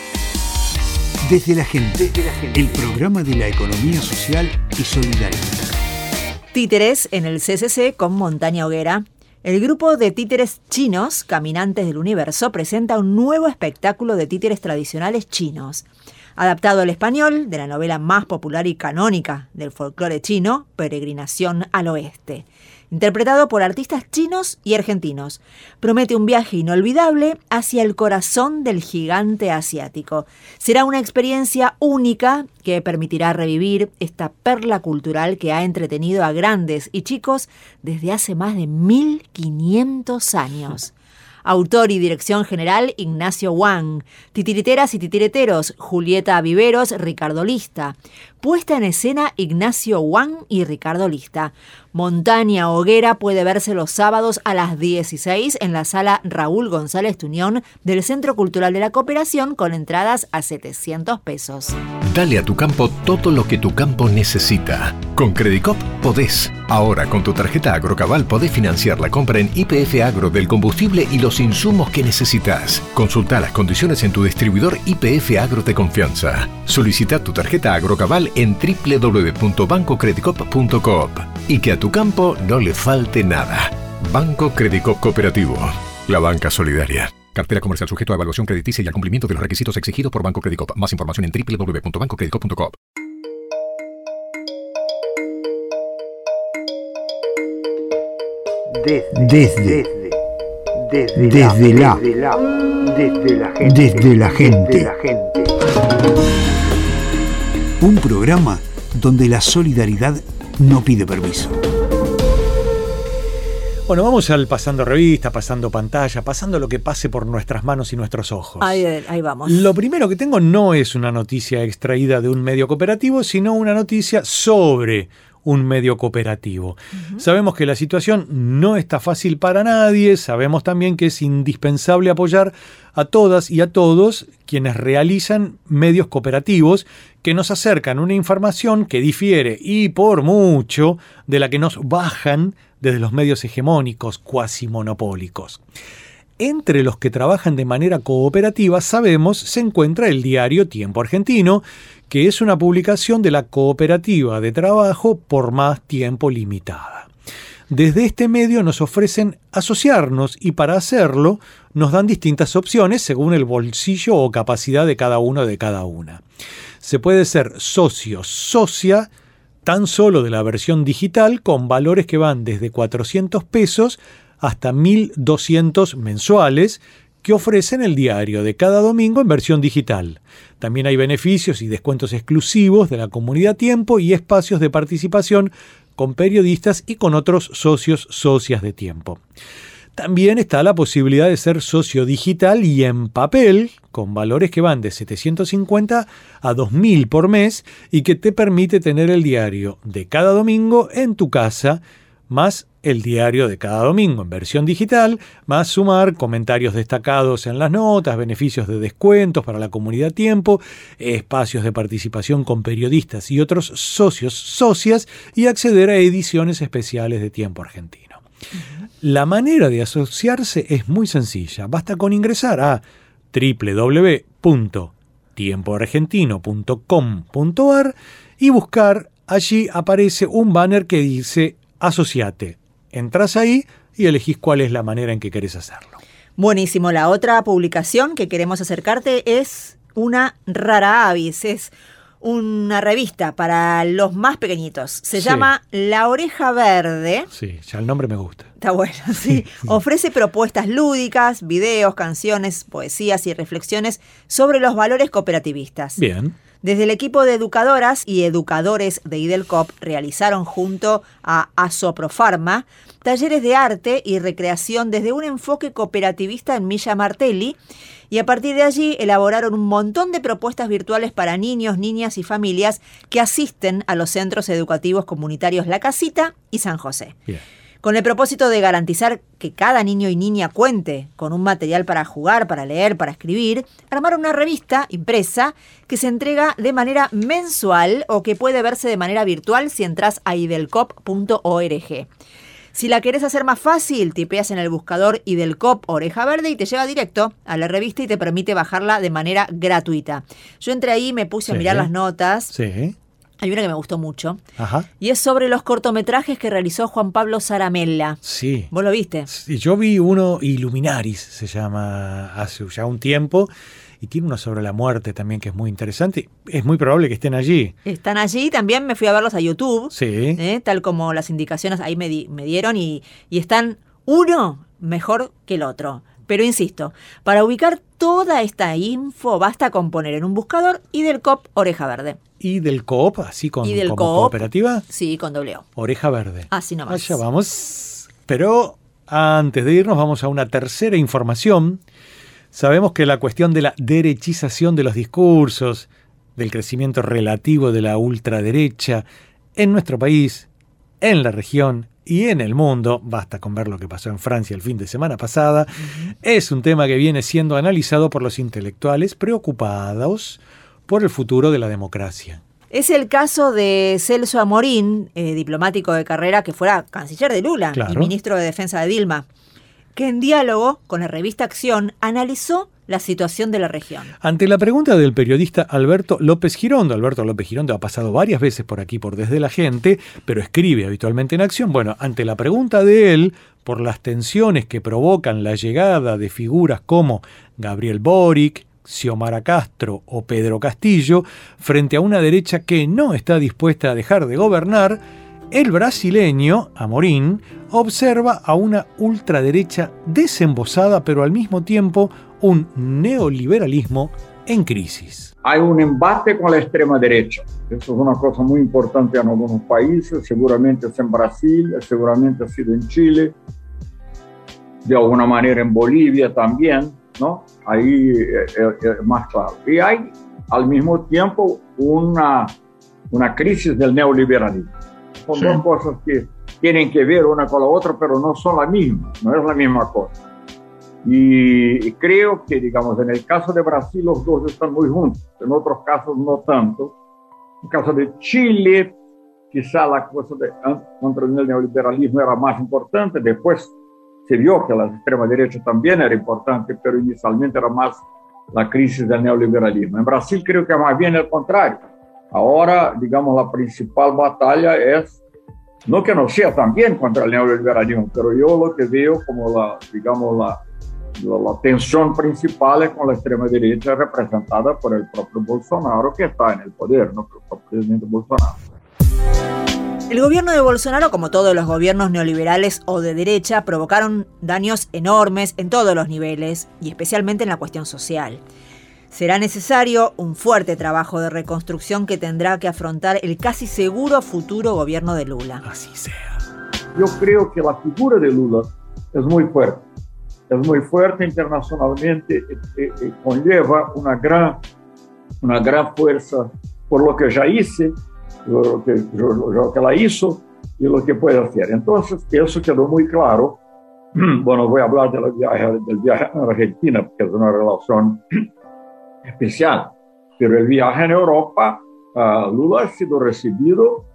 Desde la Gente, el programa de la economía social y solidaria. Títeres en el CCC con Montaña Hoguera. El grupo de títeres chinos, Caminantes del Universo, presenta un nuevo espectáculo de títeres tradicionales chinos. Adaptado al español de la novela más popular y canónica del folclore chino, Peregrinación al Oeste. Interpretado por artistas chinos y argentinos. Promete un viaje inolvidable hacia el corazón del gigante asiático. Será una experiencia única que permitirá revivir esta perla cultural que ha entretenido a grandes y chicos desde hace más de 1500 años. Autor y dirección general, Ignacio Wang. Titiriteras y titiriteros, Julieta Viveros, Ricardo Lista. Puesta en escena Ignacio Juan y Ricardo Lista. Montaña Hoguera puede verse los sábados a las 16 en la sala Raúl González Tuñón del Centro Cultural de la Cooperación, con entradas a 700 pesos. Dale a tu campo todo lo que tu campo necesita. Con Credicop podés. Ahora con tu tarjeta Agrocabal podés financiar la compra en YPF Agro del combustible y los insumos que necesitas. Consulta las condiciones en tu distribuidor YPF Agro de confianza. Solicita tu tarjeta Agrocabal en www.bancocredicop.coop. Y que a tu campo no le falte nada. Banco Credicop Cooperativo. La banca solidaria. Cartera comercial sujeto a evaluación crediticia y al cumplimiento de los requisitos exigidos por Banco Credicop. Más información en www.bancocredicop.coop. Desde la gente. Un programa donde la solidaridad no pide permiso. Bueno, vamos al pasando revista, pasando pantalla, pasando lo que pase por nuestras manos y nuestros ojos. Ahí vamos. Lo primero que tengo no es una noticia extraída de un medio cooperativo, sino una noticia sobre un medio cooperativo. Sabemos que la situación no está fácil para nadie, sabemos también que es indispensable apoyar a todas y a todos quienes realizan medios cooperativos que nos acercan una información que difiere y por mucho de la que nos bajan desde los medios hegemónicos cuasi monopólicos. Entre los que trabajan de manera cooperativa, sabemos, se encuentra el diario Tiempo Argentino, que es una publicación de la Cooperativa de Trabajo por Más Tiempo Limitada. Desde este medio nos ofrecen asociarnos y para hacerlo nos dan distintas opciones según el bolsillo o capacidad de cada uno de cada una. Se puede ser socio, socia, tan solo de la versión digital, con valores que van desde 400 pesos hasta 1.200 mensuales, que ofrecen el diario de cada domingo en versión digital. También hay beneficios y descuentos exclusivos de la comunidad Tiempo y espacios de participación con periodistas y con otros socios, socias de Tiempo. También está la posibilidad de ser socio digital y en papel, con valores que van de 750 a 2.000 por mes y que te permite tener el diario de cada domingo en tu casa, más el diario de cada domingo en versión digital, más sumar comentarios destacados en las notas, beneficios de descuentos para la comunidad Tiempo, espacios de participación con periodistas y otros socios, socias, y acceder a ediciones especiales de Tiempo Argentino. La manera de asociarse es muy sencilla. Basta con ingresar a www.tiempoargentino.com.ar y buscar. Allí aparece un banner que dice Asociate. Entrás ahí y elegís cuál es la manera en que querés hacerlo. Buenísimo. La otra publicación que queremos acercarte es una rara avis. Es una revista para los más pequeñitos. Se llama La Oreja Verde. Sí, ya el nombre me gusta. Está bueno, sí. Ofrece propuestas lúdicas, videos, canciones, poesías y reflexiones sobre los valores cooperativistas. Bien. Desde el equipo de educadoras y educadores de IDELCOP realizaron junto a Asoprofarma talleres de arte y recreación desde un enfoque cooperativista en Villa Martelli, y a partir de allí elaboraron un montón de propuestas virtuales para niños, niñas y familias que asisten a los centros educativos comunitarios La Casita y San José. Bien. Con el propósito de garantizar que cada niño y niña cuente con un material para jugar, para leer, para escribir, armaron una revista impresa que se entrega de manera mensual o que puede verse de manera virtual si entras a idelcop.org. Si la querés hacer más fácil, tipeas en el buscador IDELCOP Oreja Verde y te lleva directo a la revista y te permite bajarla de manera gratuita. Yo entré ahí y me puse a mirar las notas. Sí. Hay una que me gustó mucho. Ajá. Y es sobre los cortometrajes que realizó Juan Pablo Zaramella. Sí. ¿Vos lo viste? Sí, yo vi uno, Illuminaris se llama, hace ya un tiempo, y tiene uno sobre la muerte también que es muy interesante. Es muy probable que estén allí. Están allí, también me fui a verlos a YouTube. Sí. Tal como las indicaciones ahí me dieron y están uno mejor que el otro. Pero insisto, para ubicar toda esta info basta con poner en un buscador IDELCOP Oreja Verde. ¿IDELCOP? ¿Así como cooperativa? Sí, con doble O. Oreja Verde. Así nomás. Allá vamos. Pero antes de irnos vamos a una tercera información. Sabemos que la cuestión de la derechización de los discursos del crecimiento relativo de la ultraderecha en nuestro país, en la región y en el mundo. Basta con ver lo que pasó en Francia el fin de semana pasada. Es un tema que viene siendo analizado por los intelectuales preocupados por el futuro de la democracia. Es el caso de Celso Amorín, diplomático de carrera que fuera canciller de Lula y ministro de Defensa de Dilma, que en diálogo con la revista Acción analizó la situación de la región. Ante la pregunta del periodista Alberto López Girondo ha pasado varias veces por aquí por Desde la Gente, pero escribe habitualmente en Acción. Bueno, ante la pregunta de él por las tensiones que provocan la llegada de figuras como Gabriel Boric, Xiomara Castro o Pedro Castillo, frente a una derecha que no está dispuesta a dejar de gobernar, el brasileño, Amorín, observa a una ultraderecha desembosada, pero al mismo tiempo un neoliberalismo en crisis. Hay un embate con la extrema derecha. Eso es una cosa muy importante en algunos países, seguramente es en Brasil, seguramente ha sido en Chile, de alguna manera en Bolivia también, ¿no? Ahí es más claro. Y hay al mismo tiempo una crisis del neoliberalismo. Son dos cosas que tienen que ver una con la otra, pero no son la misma, no es la misma cosa. Y creo que, digamos, en el caso de Brasil los dos están muy juntos, en otros casos no tanto. En el caso de Chile, quizá la cosa contra el neoliberalismo era más importante, después se vio que la extrema derecha también era importante, pero inicialmente era más la crisis del neoliberalismo. En Brasil creo que más bien el contrario. Ahora, digamos, la principal batalla es, no que no sea también contra el neoliberalismo, pero yo lo que veo como la tensión principal es con la extrema derecha representada por el propio Bolsonaro, que está en el poder, ¿no? El presidente Bolsonaro. El gobierno de Bolsonaro, como todos los gobiernos neoliberales o de derecha, provocaron daños enormes en todos los niveles y especialmente en la cuestión social. Será necesario un fuerte trabajo de reconstrucción que tendrá que afrontar el casi seguro futuro gobierno de Lula. Así sea. Yo creo que la figura de Lula es muy fuerte. Es muy fuerte internacionalmente, conlleva una gran fuerza por lo que ya hice, lo que la hizo y lo que puede hacer. Entonces, eso quedó muy claro. Bueno, voy a hablar del viaje a Argentina, porque es una relación especial, pero el viaje en Europa, Lula ha sido recibido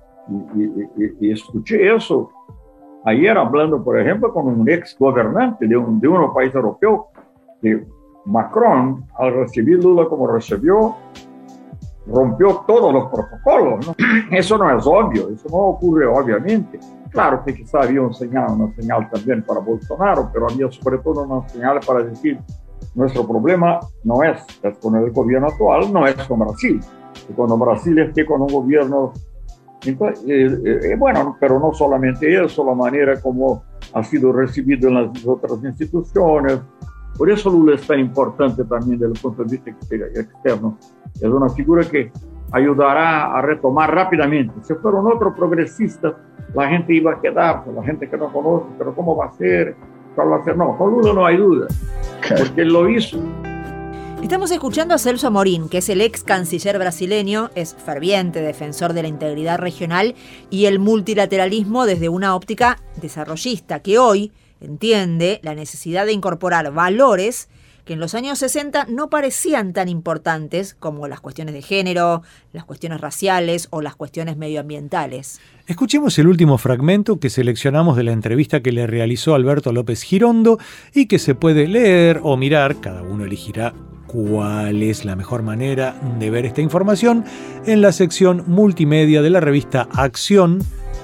y escuché eso ayer hablando, por ejemplo, con un ex gobernante de un país europeo, que Macron, al recibir Lula como recibió, rompió todos los protocolos, ¿no? Eso no es obvio, eso no ocurre obviamente. Claro que quizá había una señal también para Bolsonaro, pero había sobre todo una señal para decir, nuestro problema no es con el gobierno actual, no es con Brasil. Y cuando Brasil esté con un gobierno... Entonces, bueno, pero no solamente eso, la manera como ha sido recibido en las otras instituciones. Por eso Lula es tan importante también desde el punto de vista externo. Es una figura que ayudará a retomar rápidamente. Si fuera un otro progresista, la gente iba a quedarse, la gente que no conoce, pero ¿cómo va a ser? ¿Cuál va a ser? No, con Lula no hay duda, porque él lo hizo. Estamos escuchando a Celso Amorín, que es el ex canciller brasileño, es ferviente defensor de la integridad regional y el multilateralismo desde una óptica desarrollista, que hoy entiende la necesidad de incorporar valores que en los años 60 no parecían tan importantes como las cuestiones de género, las cuestiones raciales o las cuestiones medioambientales. Escuchemos el último fragmento que seleccionamos de la entrevista que le realizó Alberto López Girondo y que se puede leer o mirar, cada uno elegirá cuál es la mejor manera de ver esta información, en la sección multimedia de la revista Acción,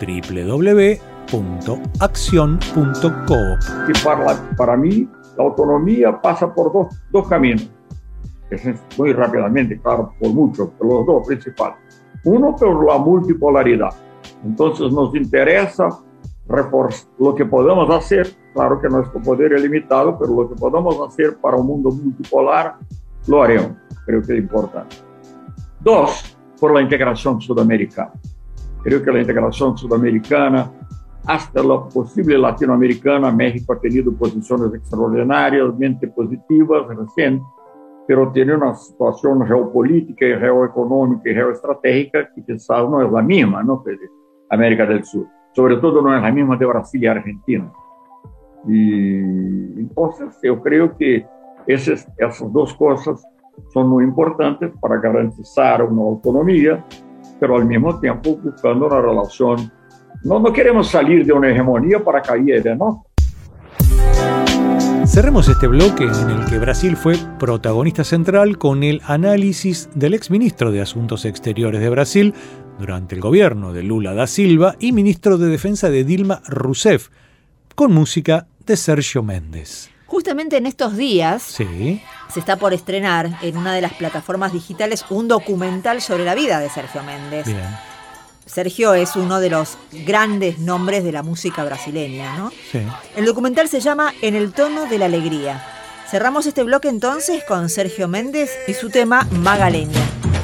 www.accion.coop. Para mí, la autonomía pasa por dos caminos, muy rápidamente, claro, por muchos, pero los dos principales. Uno, por la multipolaridad. Entonces nos interesa reforzar lo que podemos hacer. Claro que nuestro poder es limitado, pero lo que podamos hacer para un mundo multipolar, lo haremos. Creo que es importante. Dos, por la integración sudamericana. Creo que la integración sudamericana, hasta la posible latinoamericana, México ha tenido posiciones extraordinariamente positivas recién, pero tiene una situación geopolítica y geoeconómica y geoestratégica que quizás no es la misma, ¿no?, de América del Sur. Sobre todo no es la misma de Brasil y Argentina. Y entonces yo creo que esas dos cosas son muy importantes para garantizar una autonomía, pero al mismo tiempo buscando una relación. No queremos salir de una hegemonía para caer, ¿no? Cerremos este bloque en el que Brasil fue protagonista central con el análisis del exministro de Asuntos Exteriores de Brasil durante el gobierno de Lula da Silva y ministro de Defensa de Dilma Rousseff, con música de Sergio Méndez. Justamente en estos días Sí. se está por estrenar en una de las plataformas digitales un documental sobre la vida de Sergio Méndez. Bien. Sergio es uno de los grandes nombres de la música brasileña, ¿no? Sí. El documental se llama En el tono de la alegría. Cerramos este bloque entonces con Sergio Méndez y su tema Magaleña.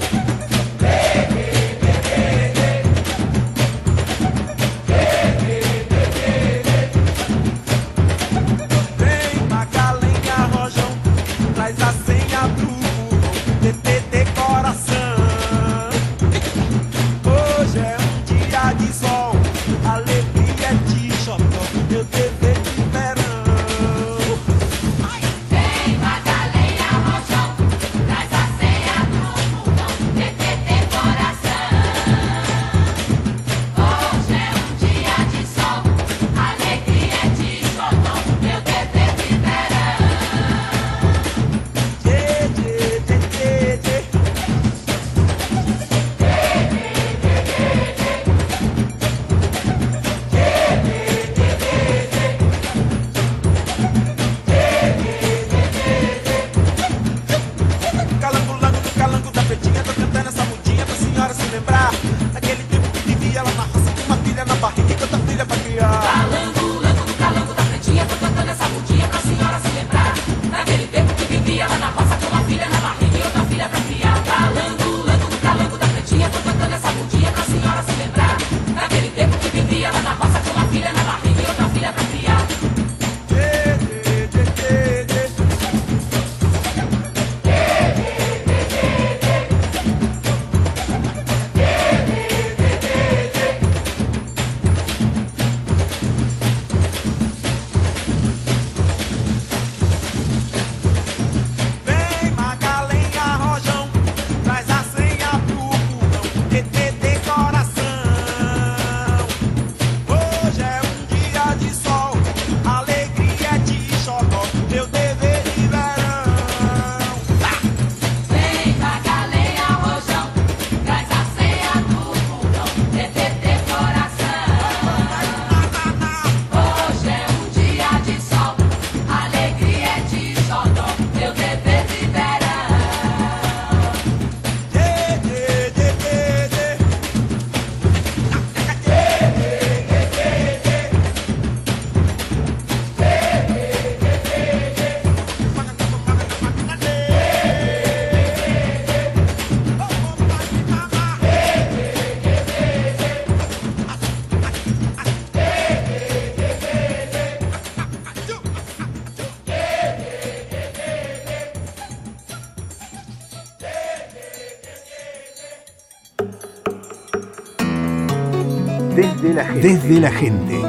Desde la gente.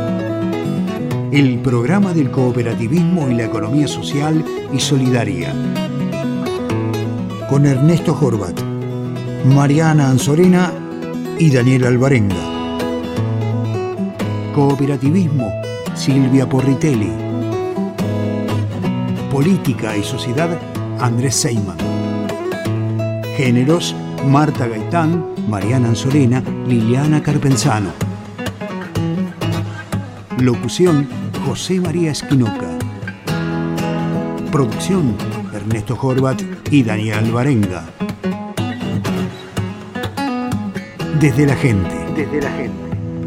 El programa del cooperativismo y la economía social y solidaria. Con Ernesto Horvat, Mariana Anzorena y Daniel Alvarenga. Cooperativismo, Silvia Porritelli. Política y sociedad, Andrés Seyman. Géneros, Marta Gaitán, Mariana Anzorena, Liliana Carpenzano. Locución, José María Esquinoca. Producción, Ernesto Horvat y Daniel Alvarenga. Desde la gente. Desde la gente.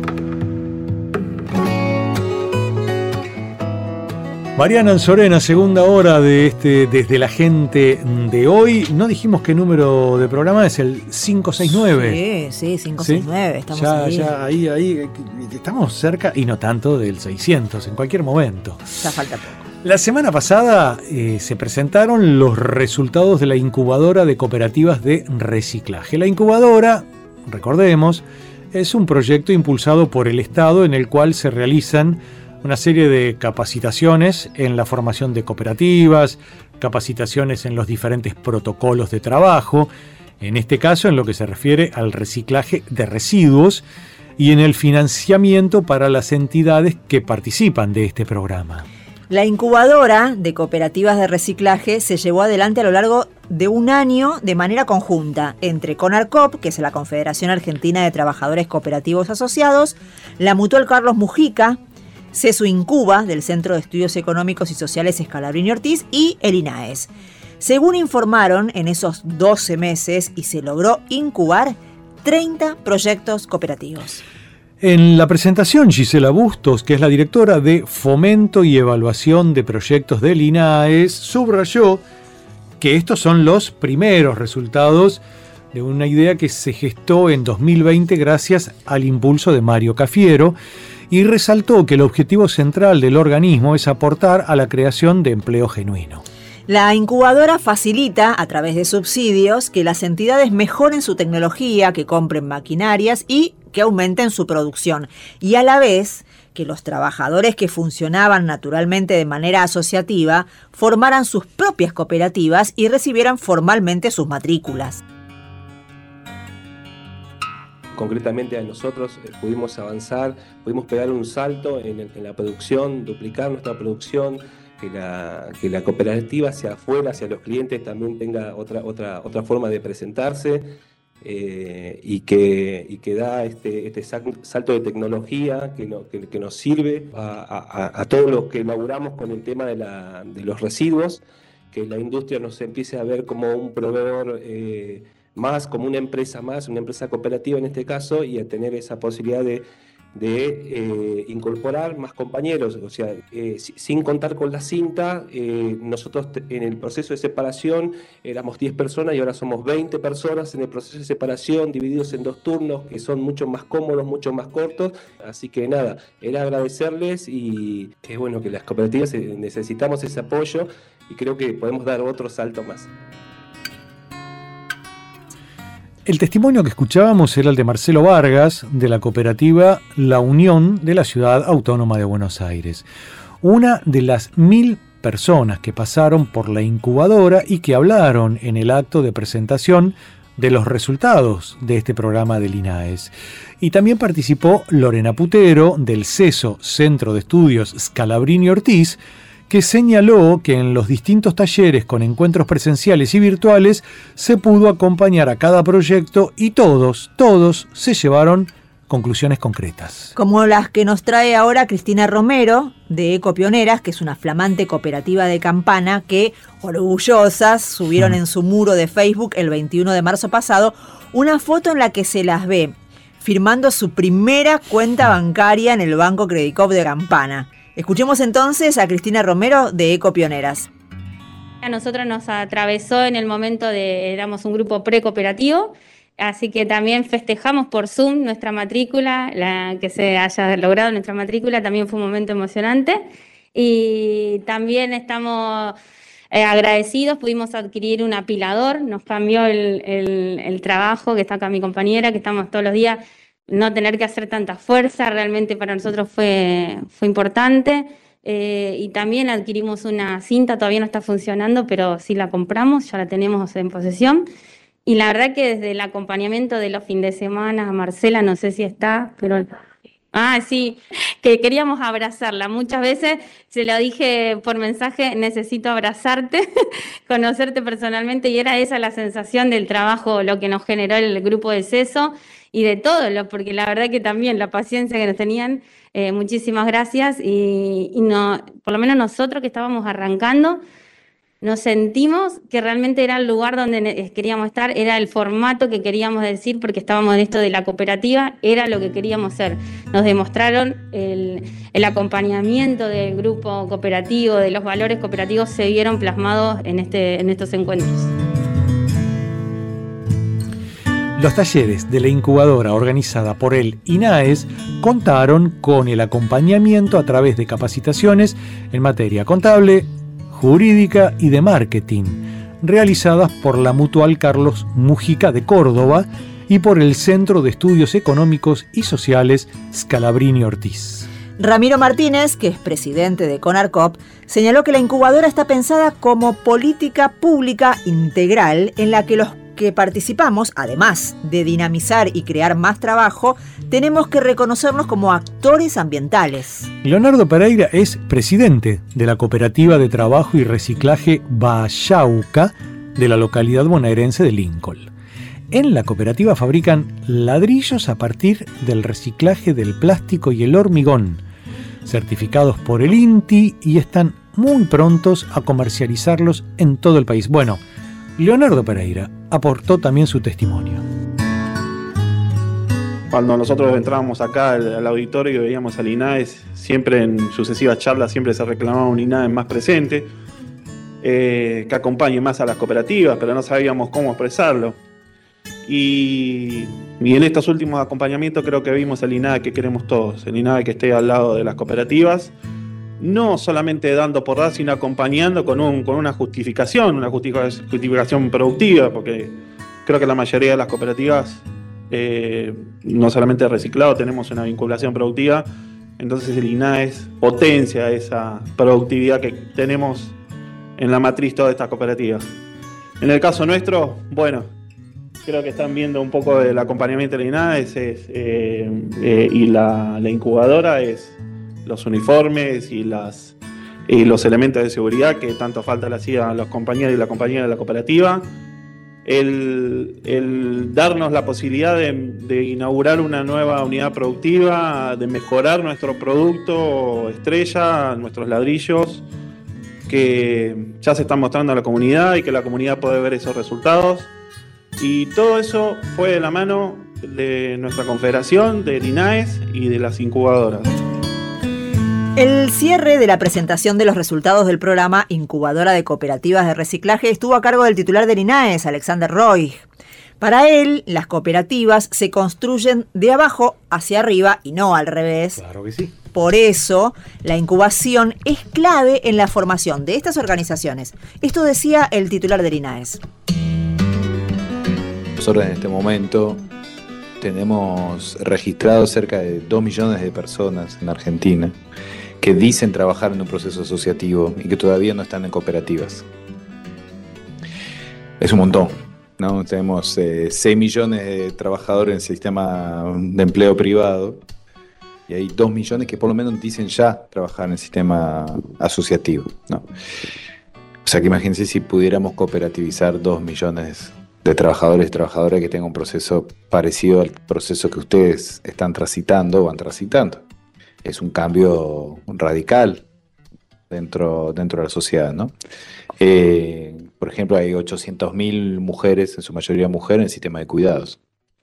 Mariana Anzorena, segunda hora de este Desde la Gente de hoy. No dijimos qué número de programa es, el 569. Sí, 569, estamos ahí. Ya ahí estamos cerca, y no tanto del 600, en cualquier momento. Ya falta poco. La semana pasada se presentaron los resultados de la incubadora de cooperativas de reciclaje. La incubadora, recordemos, es un proyecto impulsado por el Estado en el cual se realizan una serie de capacitaciones en la formación de cooperativas, capacitaciones en los diferentes protocolos de trabajo, en este caso en lo que se refiere al reciclaje de residuos y en el financiamiento para las entidades que participan de este programa. La incubadora de cooperativas de reciclaje se llevó adelante a lo largo de un año de manera conjunta entre CONARCOP, que es la Confederación Argentina de Trabajadores Cooperativos Asociados, la Mutual Carlos Mujica, CESU Incuba, del Centro de Estudios Económicos y Sociales Scalabrini Ortiz, y el INAES. Según informaron, en esos 12 meses y se logró incubar 30 proyectos cooperativos. En la presentación, Gisela Bustos, que es la directora de Fomento y Evaluación de Proyectos del INAES, subrayó que estos son los primeros resultados de una idea que se gestó en 2020 gracias al impulso de Mario Cafiero, y resaltó que el objetivo central del organismo es aportar a la creación de empleo genuino. La incubadora facilita, a través de subsidios, que las entidades mejoren su tecnología, que compren maquinarias y que aumenten su producción. Y a la vez, que los trabajadores que funcionaban naturalmente de manera asociativa formaran sus propias cooperativas y recibieran formalmente sus matrículas. Concretamente a nosotros pudimos avanzar, pudimos pegar un salto en la producción, duplicar nuestra producción, que la cooperativa hacia afuera, hacia los clientes, también tenga otra forma de presentarse y que da este salto de tecnología que nos sirve a todos los que laburamos con el tema de los residuos, que la industria nos empiece a ver como un proveedor más, como una empresa más, una empresa cooperativa en este caso, y a tener esa posibilidad de incorporar más compañeros, o sea, sin contar con la cinta. Nosotros en el proceso de separación éramos 10 personas y ahora somos 20 personas en el proceso de separación, divididos en 2 turnos que son mucho más cómodos, mucho más cortos. Así que nada, era agradecerles, y es bueno que las cooperativas necesitamos ese apoyo y creo que podemos dar otro salto más. El testimonio que escuchábamos era el de Marcelo Vargas, de la cooperativa La Unión de la Ciudad Autónoma de Buenos Aires. Una de las 1000 personas que pasaron por la incubadora y que hablaron en el acto de presentación de los resultados de este programa del INAES. Y también participó Lorena Putero, del CESO, Centro de Estudios Scalabrini Ortiz, que señaló que en los distintos talleres con encuentros presenciales y virtuales se pudo acompañar a cada proyecto y todos se llevaron conclusiones concretas. Como las que nos trae ahora Cristina Romero, de Ecopioneras, que es una flamante cooperativa de Campana, que, orgullosas, subieron en su muro de Facebook el 21 de marzo pasado una foto en la que se las ve firmando su primera cuenta bancaria en el Banco Credicop de Campana. Escuchemos entonces a Cristina Romero de Ecopioneras. A nosotros nos atravesó en el momento éramos un grupo precooperativo, así que también festejamos por Zoom nuestra matrícula, que se haya logrado nuestra matrícula, también fue un momento emocionante. Y también estamos agradecidos, pudimos adquirir un apilador, nos cambió el trabajo, que está acá mi compañera, que estamos todos los días. No tener que hacer tanta fuerza realmente para nosotros fue importante. Y también adquirimos una cinta, todavía no está funcionando, pero sí la compramos, ya la tenemos en posesión. Y la verdad que desde el acompañamiento de los fines de semana, Marcela, no sé si está, pero... sí, que queríamos abrazarla. Muchas veces se lo dije por mensaje, necesito abrazarte, conocerte personalmente, y era esa la sensación del trabajo, lo que nos generó el grupo de CESO y de todo, porque la verdad que también la paciencia que nos tenían, muchísimas gracias, y no, por lo menos nosotros que estábamos arrancando, nos sentimos que realmente era el lugar donde queríamos estar, era el formato que queríamos decir, porque estábamos en esto de la cooperativa, era lo que queríamos ser. Nos demostraron el acompañamiento del grupo cooperativo, de los valores cooperativos, se vieron plasmados en estos encuentros. Los talleres de la incubadora organizada por el INAES contaron con el acompañamiento a través de capacitaciones en materia contable, jurídica y de marketing, realizadas por la Mutual Carlos Mujica de Córdoba y por el Centro de Estudios Económicos y Sociales Scalabrini Ortiz. Ramiro Martínez, que es presidente de CONARCOP, señaló que la incubadora está pensada como política pública integral en la que los que participamos, además de dinamizar y crear más trabajo, tenemos que reconocernos como actores ambientales. Leonardo Pereira es presidente de la Cooperativa de Trabajo y Reciclaje Bachauca de la localidad bonaerense de Lincoln. En la cooperativa fabrican ladrillos a partir del reciclaje del plástico y el hormigón, certificados por el INTI, y están muy prontos a comercializarlos en todo el país. Bueno, Leonardo Pereira aportó también su testimonio. Cuando nosotros entrábamos acá al auditorio y veíamos al INAES, siempre en sucesivas charlas siempre se reclamaba un INAES más presente, que acompañe más a las cooperativas, pero no sabíamos cómo expresarlo. Y en estos últimos acompañamientos creo que vimos el INAE que queremos todos, el INAE que esté al lado de las cooperativas, no solamente dando por dar, sino acompañando con una justificación productiva, porque creo que la mayoría de las cooperativas, no solamente de reciclado, tenemos una vinculación productiva, entonces el INAES potencia esa productividad que tenemos en la matriz todas estas cooperativas. En el caso nuestro, bueno, creo que están viendo un poco del acompañamiento del INAES y la incubadora es los uniformes y los elementos de seguridad que tanto falta le hacía a los compañeros y la compañera de la cooperativa. El darnos la posibilidad de inaugurar una nueva unidad productiva, de mejorar nuestro producto estrella, nuestros ladrillos, que ya se están mostrando a la comunidad y que la comunidad puede ver esos resultados. Y todo eso fue de la mano de nuestra confederación, del INAES y de las incubadoras. El cierre de la presentación de los resultados del programa Incubadora de Cooperativas de Reciclaje estuvo a cargo del titular del INAES, Alexander Roig. Para él, las cooperativas se construyen de abajo hacia arriba y no al revés. Claro que sí. Por eso, la incubación es clave en la formación de estas organizaciones. Esto decía el titular del INAES. Nosotros en este momento tenemos registrados cerca de 2 millones de personas en Argentina que dicen trabajar en un proceso asociativo y que todavía no están en cooperativas. Es un montón, ¿no? Tenemos 6 millones de trabajadores en el sistema de empleo privado y hay 2 millones que por lo menos dicen ya trabajar en el sistema asociativo, ¿no? O sea que imagínense si pudiéramos cooperativizar 2 millones de trabajadores y trabajadoras que tengan un proceso parecido al proceso que ustedes están transitando o van transitando. Es un cambio radical dentro de la sociedad, ¿no? Por ejemplo, hay 800.000 mujeres, en su mayoría mujeres, en el sistema de cuidados.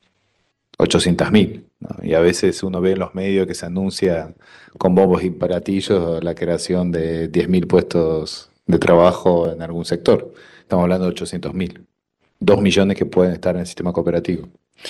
800.000, ¿no? Y a veces uno ve en los medios que se anuncia con bombos y platillos la creación de 10.000 puestos de trabajo en algún sector. Estamos hablando de 800.000. 2 millones que pueden estar en el sistema cooperativo.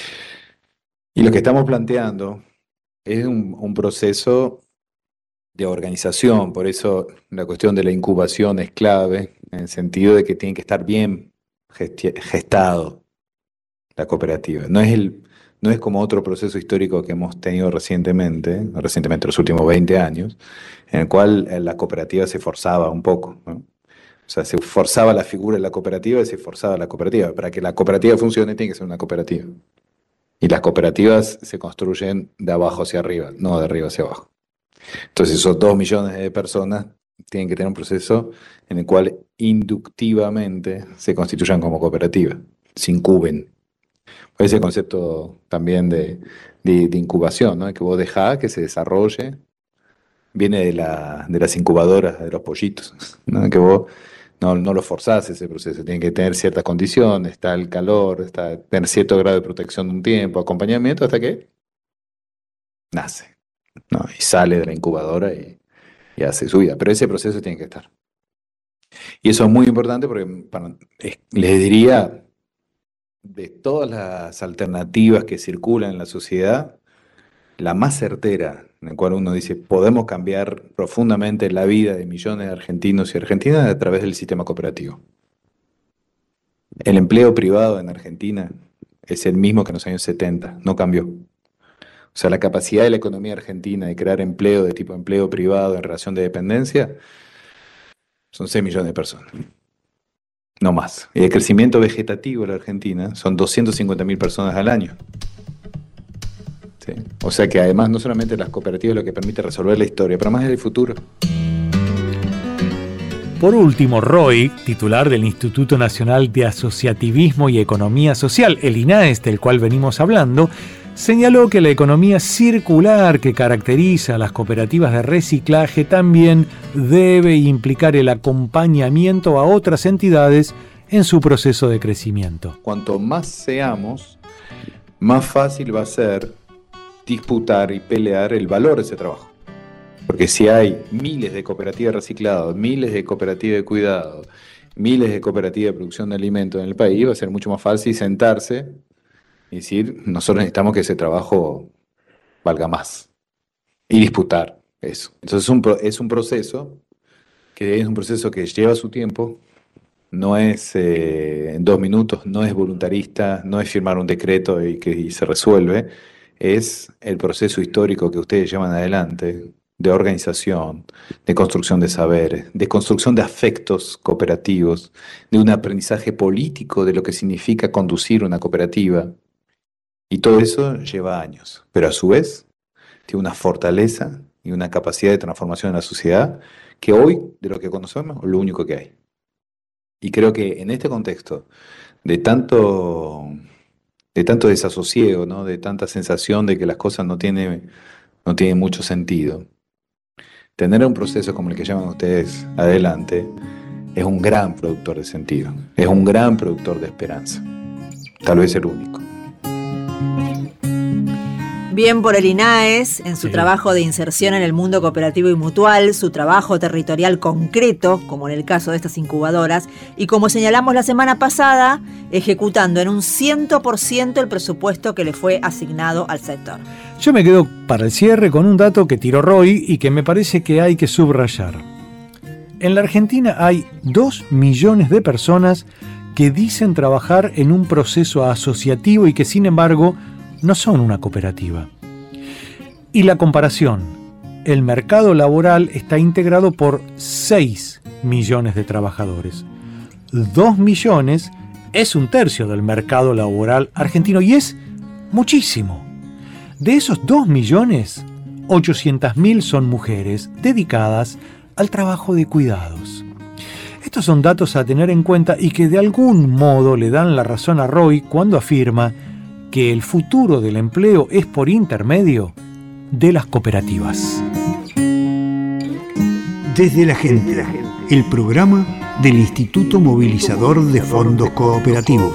Y lo que estamos planteando es un proceso de organización, por eso la cuestión de la incubación es clave, en el sentido de que tiene que estar bien gestado la cooperativa. No es como otro proceso histórico que hemos tenido recientemente los últimos 20 años, en el cual la cooperativa se forzaba un poco, ¿no? O sea, se forzaba la figura de la cooperativa y se forzaba la cooperativa. Para que la cooperativa funcione tiene que ser una cooperativa. Y las cooperativas se construyen de abajo hacia arriba, no de arriba hacia abajo. Entonces esos 2 millones de personas tienen que tener un proceso en el cual inductivamente se constituyan como cooperativa, se incuben. Ese concepto también de incubación, ¿no? Que vos dejás que se desarrolle, viene de las incubadoras, de los pollitos, ¿no? Que vos no lo forzás ese proceso, tiene que tener ciertas condiciones, está el calor, tener cierto grado de protección de un tiempo, acompañamiento hasta que nace, ¿no? Y sale de la incubadora y hace su vida. Pero ese proceso tiene que estar. Y eso es muy importante porque les diría, de todas las alternativas que circulan en la sociedad, la más certera, en la cual uno dice, podemos cambiar profundamente la vida de millones de argentinos y argentinas a través del sistema cooperativo. El empleo privado en Argentina es el mismo que en los años 70, no cambió. O sea, la capacidad de la economía argentina de crear empleo de tipo empleo privado en relación de dependencia son 6 millones de personas. No más. Y el crecimiento vegetativo en la Argentina son 250.000 personas al año. ¿Sí? O sea que además no solamente las cooperativas es lo que permite resolver la historia, pero más es el futuro. Por último, Roy, titular del Instituto Nacional de Asociativismo y Economía Social, el INAES del cual venimos hablando, señaló que la economía circular que caracteriza a las cooperativas de reciclaje también debe implicar el acompañamiento a otras entidades en su proceso de crecimiento. Cuanto más seamos, más fácil va a ser disputar y pelear el valor de ese trabajo. Porque si hay miles de cooperativas recicladas, miles de cooperativas de cuidado, miles de cooperativas de producción de alimentos en el país, va a ser mucho más fácil sentarse y decir, nosotros necesitamos que ese trabajo valga más. Y disputar eso. Entonces es un proceso que lleva su tiempo, no es en 2 minutos, no es voluntarista, no es firmar un decreto y se resuelve. Es el proceso histórico que ustedes llevan adelante, de organización, de construcción de saberes, de construcción de afectos cooperativos, de un aprendizaje político de lo que significa conducir una cooperativa. Y todo eso lleva años, pero a su vez tiene una fortaleza y una capacidad de transformación en la sociedad que hoy, de lo que conocemos, es lo único que hay. Y creo que en este contexto de tanto desasosiego, ¿no? De tanta sensación de que las cosas no tienen mucho sentido, tener un proceso como el que llaman ustedes adelante es un gran productor de sentido, es un gran productor de esperanza, tal vez el único. Bien por el INAES, en su trabajo de inserción en el mundo cooperativo y mutual, su trabajo territorial concreto, como en el caso de estas incubadoras, y como señalamos la semana pasada, ejecutando en un 100% el presupuesto que le fue asignado al sector. Yo me quedo para el cierre con un dato que tiró Roy y que me parece que hay que subrayar. En la Argentina hay 2 millones de personas que dicen trabajar en un proceso asociativo y que sin embargo no son una cooperativa. Y la comparación, el mercado laboral está integrado por 6 millones de trabajadores. 2 millones es 1/3 del mercado laboral argentino y es muchísimo. De esos 2 millones, 800.000 son mujeres dedicadas al trabajo de cuidados. Estos son datos a tener en cuenta y que de algún modo le dan la razón a Roy cuando afirma que el futuro del empleo es por intermedio de las cooperativas. Desde la gente, el programa del Instituto Movilizador de Fondos Cooperativos.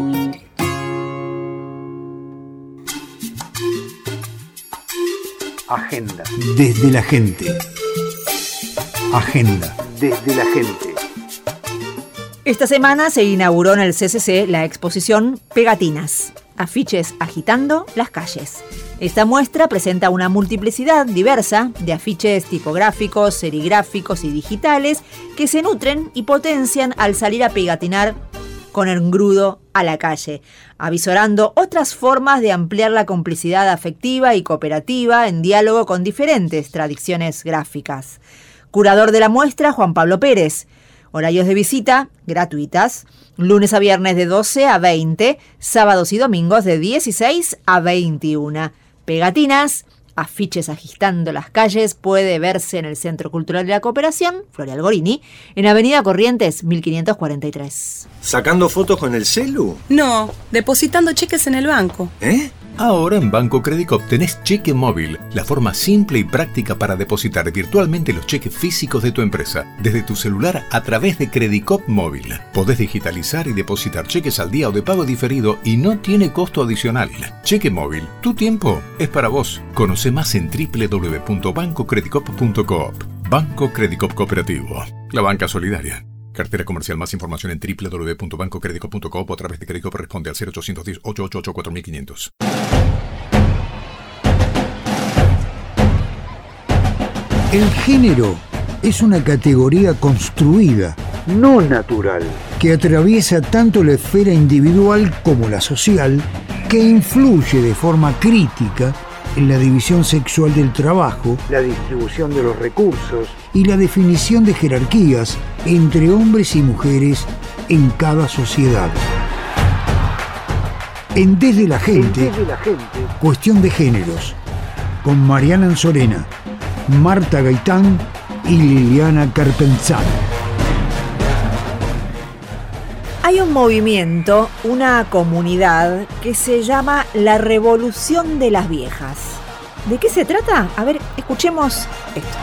Agenda. Desde la gente. Agenda. Desde la gente. Esta semana se inauguró en el CCC la exposición Pegatinas, afiches agitando las calles. Esta muestra presenta una multiplicidad diversa de afiches tipográficos, serigráficos y digitales que se nutren y potencian al salir a pegatinar con engrudo a la calle, avisorando otras formas de ampliar la complicidad afectiva y cooperativa en diálogo con diferentes tradiciones gráficas. Curador de la muestra, Juan Pablo Pérez. Horarios de visita gratuitas, lunes a viernes de 12 a 20, sábados y domingos de 16 a 21. Pegatinas, afiches agitando las calles, puede verse en el Centro Cultural de la Cooperación, Floreal Gorini, en Avenida Corrientes 1543. ¿Sacando fotos con el celu? No, depositando cheques en el banco. ¿Eh? Ahora en Banco Credicop tenés cheque móvil, la forma simple y práctica para depositar virtualmente los cheques físicos de tu empresa, desde tu celular a través de Credicop Móvil. Podés digitalizar y depositar cheques al día o de pago diferido y no tiene costo adicional. Cheque móvil, tu tiempo es para vos. Conoce más en www.bancocredicop.coop. Banco Credicop Cooperativo, la banca solidaria. Cartera comercial. Más información en www.bancocredico.com o a través de crédito corresponde al 0810-888-4500. El género es una categoría construida, no natural, que atraviesa tanto la esfera individual como la social, que influye de forma crítica en la división sexual del trabajo, la distribución de los recursos y la definición de jerarquías entre hombres y mujeres en cada sociedad. En Desde la Gente, Cuestión de Géneros, con Mariana Anzorena, Marta Gaitán y Liliana Carpenzano. Hay un movimiento, una comunidad que se llama la Revolución de las Viejas. ¿De qué se trata? A ver, escuchemos esto.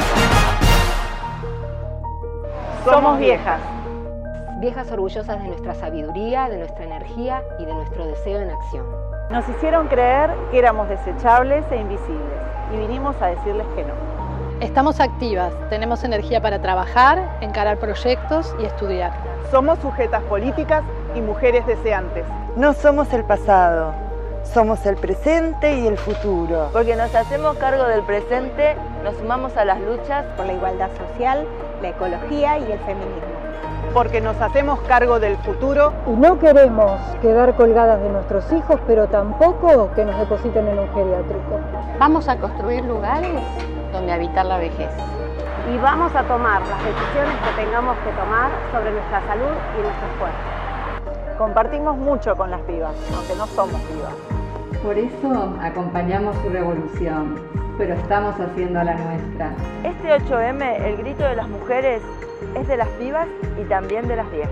Somos viejas. Viejas orgullosas de nuestra sabiduría, de nuestra energía y de nuestro deseo en acción. Nos hicieron creer que éramos desechables e invisibles y vinimos a decirles que no. Estamos activas, tenemos energía para trabajar, encarar proyectos y estudiar. Somos sujetas políticas y mujeres deseantes. No somos el pasado, somos el presente y el futuro. Porque nos hacemos cargo del presente, nos sumamos a las luchas por la igualdad social, la ecología y el feminismo. Porque nos hacemos cargo del futuro. Y no queremos quedar colgadas de nuestros hijos, pero tampoco que nos depositen en un geriátrico. Vamos a construir lugares donde habitar la vejez. Y vamos a tomar las decisiones que tengamos que tomar sobre nuestra salud y nuestros cuerpos. Compartimos mucho con las pibas, aunque no somos pibas. Por eso acompañamos su revolución, pero estamos haciendo la nuestra. Este 8M, el grito de las mujeres, es de las pibas y también de las viejas.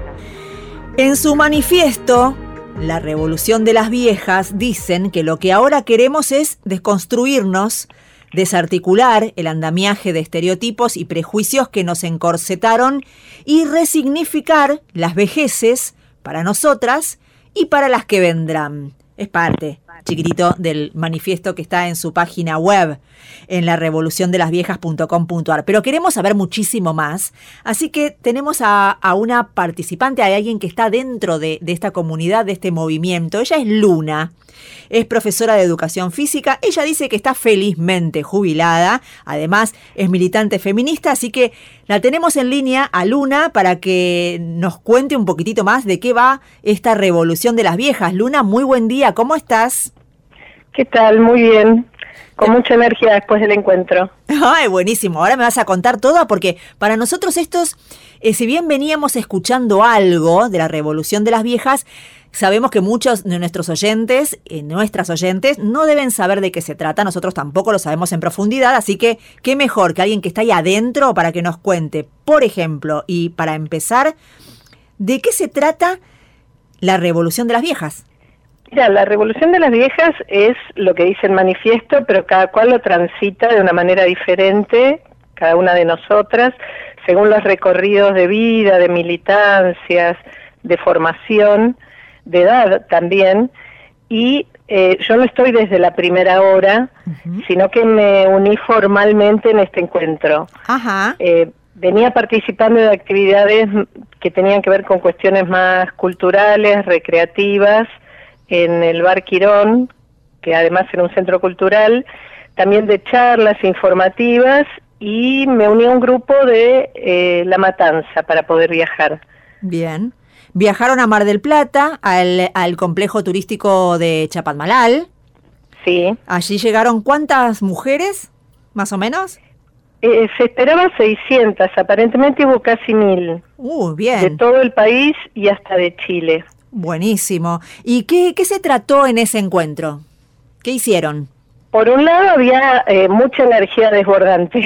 En su manifiesto, la Revolución de las Viejas, dicen que lo que ahora queremos es desconstruirnos, desarticular el andamiaje de estereotipos y prejuicios que nos encorsetaron y resignificar las vejeces para nosotras y para las que vendrán. Es parte, chiquitito, del manifiesto que está en su página web, en la revoluciondelasviejas.com.ar. Pero queremos saber muchísimo más, así que tenemos a una participante, hay alguien que está dentro de esta comunidad, de este movimiento. Ella es Luna, es profesora de educación física. Ella dice que está felizmente jubilada, además es militante feminista, así que la tenemos en línea a Luna para que nos cuente un poquitito más de qué va esta Revolución de las Viejas. Luna, muy buen día, ¿cómo estás? ¿Qué tal? Muy bien, con mucha energía después del encuentro. Ay, buenísimo, ahora me vas a contar todo porque para nosotros estos, si bien veníamos escuchando algo de la Revolución de las Viejas, sabemos que muchos de nuestros oyentes, nuestras oyentes, no deben saber de qué se trata. Nosotros tampoco lo sabemos en profundidad, así que qué mejor que alguien que está ahí adentro para que nos cuente, por ejemplo, y para empezar, ¿de qué se trata la Revolución de las Viejas? Mira, la Revolución de las Viejas es lo que dice el manifiesto, pero cada cual lo transita de una manera diferente, cada una de nosotras, según los recorridos de vida, de militancias, de formación, de edad también, y yo no estoy desde la primera hora, sino que me uní formalmente en este encuentro. Ajá. Venía participando de actividades que tenían que ver con cuestiones más culturales, recreativas, en el Bar Quirón, que además era un centro cultural, también de charlas informativas, y me uní a un grupo de La Matanza para poder viajar. Bien. Viajaron a Mar del Plata, al complejo turístico de Chapadmalal. Sí. Allí llegaron, ¿cuántas mujeres, más o menos? Se esperaban 600, aparentemente hubo casi 1000. Bien. De todo el país y hasta de Chile. Buenísimo. ¿Y qué se trató en ese encuentro? ¿Qué hicieron? Por un lado había mucha energía desbordante,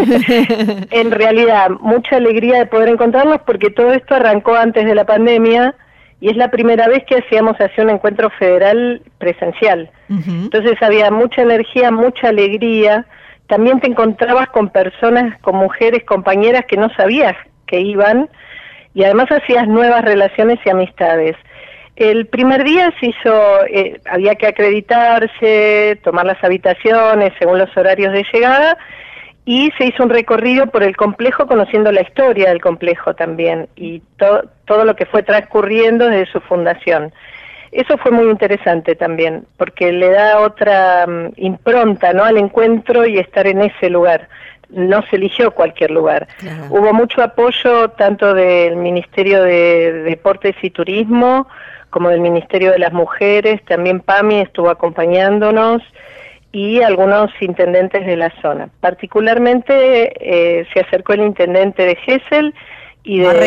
en realidad mucha alegría de poder encontrarnos porque todo esto arrancó antes de la pandemia y es la primera vez que hacíamos así un encuentro federal presencial. Entonces había mucha energía, mucha alegría, también te encontrabas con personas, con mujeres, compañeras que no sabías que iban y además hacías nuevas relaciones y amistades. El primer día se hizo, había que acreditarse, tomar las habitaciones según los horarios de llegada y se hizo un recorrido por el complejo conociendo la historia del complejo también y todo lo que fue transcurriendo desde su fundación. Eso fue muy interesante también, porque le da otra impronta, ¿no?, al encuentro y estar en ese lugar. No se eligió cualquier lugar. Claro. Hubo mucho apoyo tanto del Ministerio de Deportes y Turismo como del Ministerio de las Mujeres, también PAMI estuvo acompañándonos y algunos intendentes de la zona. Particularmente se acercó el intendente de Gesell y de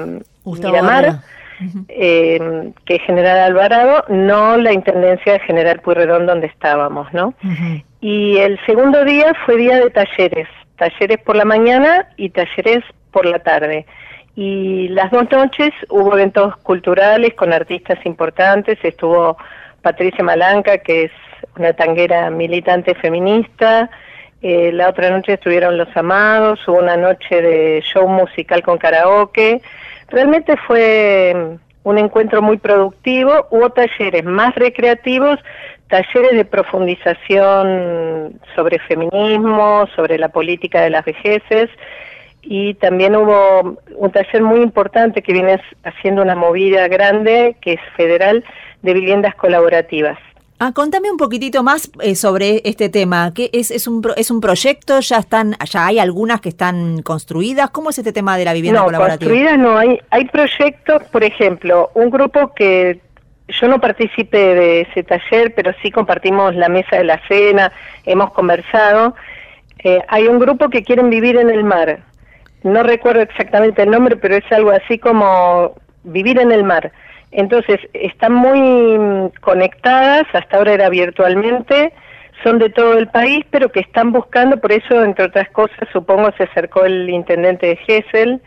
Miramar, que es General Alvarado, no la intendencia de General Pueyrredón donde estábamos, ¿no? Y el segundo día fue día de talleres por la mañana y talleres por la tarde. Y las 2 noches hubo eventos culturales con artistas importantes, estuvo Patricia Malanca, que es una tanguera militante feminista, la otra noche estuvieron Los Amados, hubo una noche de show musical con karaoke. Realmente fue un encuentro muy productivo, hubo talleres más recreativos, talleres de profundización sobre feminismo, sobre la política de las vejeces, y también hubo un taller muy importante que viene haciendo una movida grande, que es federal, de viviendas colaborativas. Contame un poquitito más sobre este tema. ¿Qué es un proyecto? ¿Ya hay algunas que están construidas? ¿Cómo es este tema de la vivienda colaborativa? No, construidas no. Hay proyectos, por ejemplo, un grupo que yo no participé de ese taller, pero sí compartimos la mesa de la cena, hemos conversado. Hay un grupo que quieren vivir en el mar. No recuerdo exactamente el nombre, pero es algo así como vivir en el mar. Entonces, están muy conectadas, hasta ahora era virtualmente, son de todo el país, pero que están buscando, por eso, entre otras cosas, supongo se acercó el intendente de Gesell,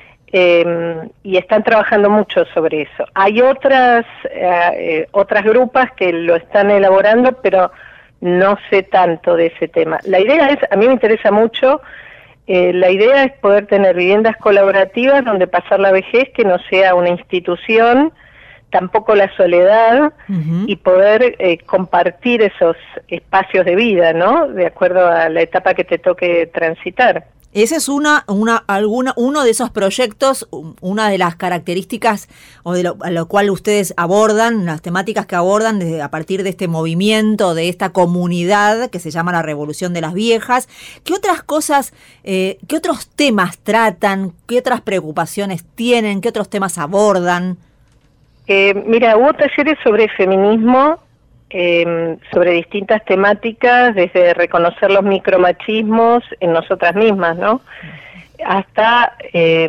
y están trabajando mucho sobre eso. Hay otras grupas que lo están elaborando, pero no sé tanto de ese tema. La idea es, a mí me interesa mucho, la idea es poder tener viviendas colaborativas donde pasar la vejez, que no sea una institución, tampoco la soledad, y poder compartir esos espacios de vida, ¿no?, de acuerdo a la etapa que te toque transitar. Ese es uno de esos proyectos, una de las características o de lo cual ustedes abordan, las temáticas que abordan a partir de este movimiento, de esta comunidad que se llama la Revolución de las Viejas. ¿Qué otras cosas, qué otros temas tratan, qué otras preocupaciones tienen, qué otros temas abordan? Mira, hubo talleres sobre feminismo, sobre distintas temáticas, desde reconocer los micromachismos en nosotras mismas, ¿no?, hasta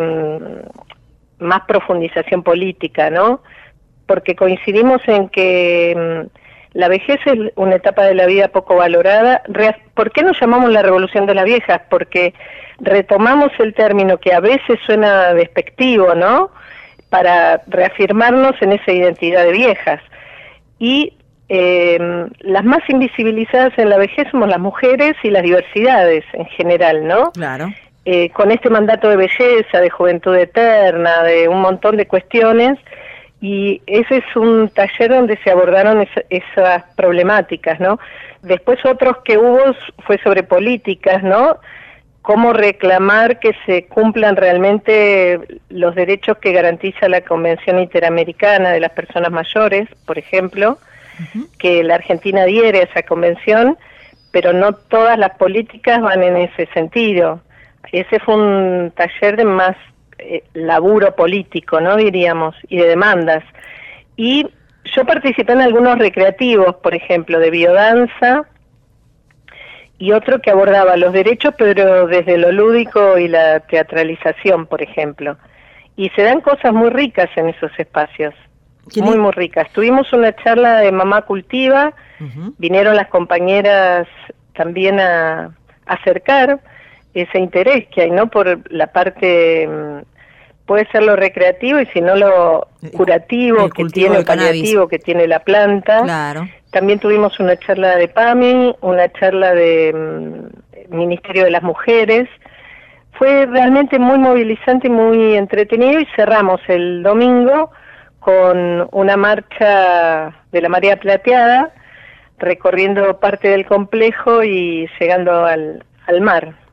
más profundización política, ¿no?, porque coincidimos en que la vejez es una etapa de la vida poco valorada. ¿Por qué nos llamamos la Revolución de las Viejas? Porque retomamos el término que a veces suena despectivo, ¿no?, para reafirmarnos en esa identidad de viejas. Y las más invisibilizadas en la vejez somos las mujeres y las diversidades en general, ¿no? Claro. Con este mandato de belleza, de juventud eterna, de un montón de cuestiones, y ese es un taller donde se abordaron esas problemáticas, ¿no? Después otros que hubo fue sobre políticas, ¿no?, cómo reclamar que se cumplan realmente los derechos que garantiza la Convención Interamericana de las Personas Mayores, por ejemplo, que la Argentina adhiere a esa convención, pero no todas las políticas van en ese sentido. Ese fue un taller de más laburo político, ¿no?, diríamos, y de demandas. Y yo participé en algunos recreativos, por ejemplo, de biodanza, y otro que abordaba los derechos, pero desde lo lúdico y la teatralización, por ejemplo. Y se dan cosas muy ricas en esos espacios, muy ricas. Tuvimos una charla de Mamá Cultiva, vinieron las compañeras también a acercar ese interés que hay, ¿no?, por la parte, puede ser lo recreativo y si no lo curativo que tiene, paliativo que tiene la planta. Claro. También tuvimos una charla de PAMI, una charla de Ministerio de las Mujeres. Fue realmente muy movilizante y muy entretenido, y cerramos el domingo con una marcha de la Marea Plateada, recorriendo parte del complejo y llegando al mar.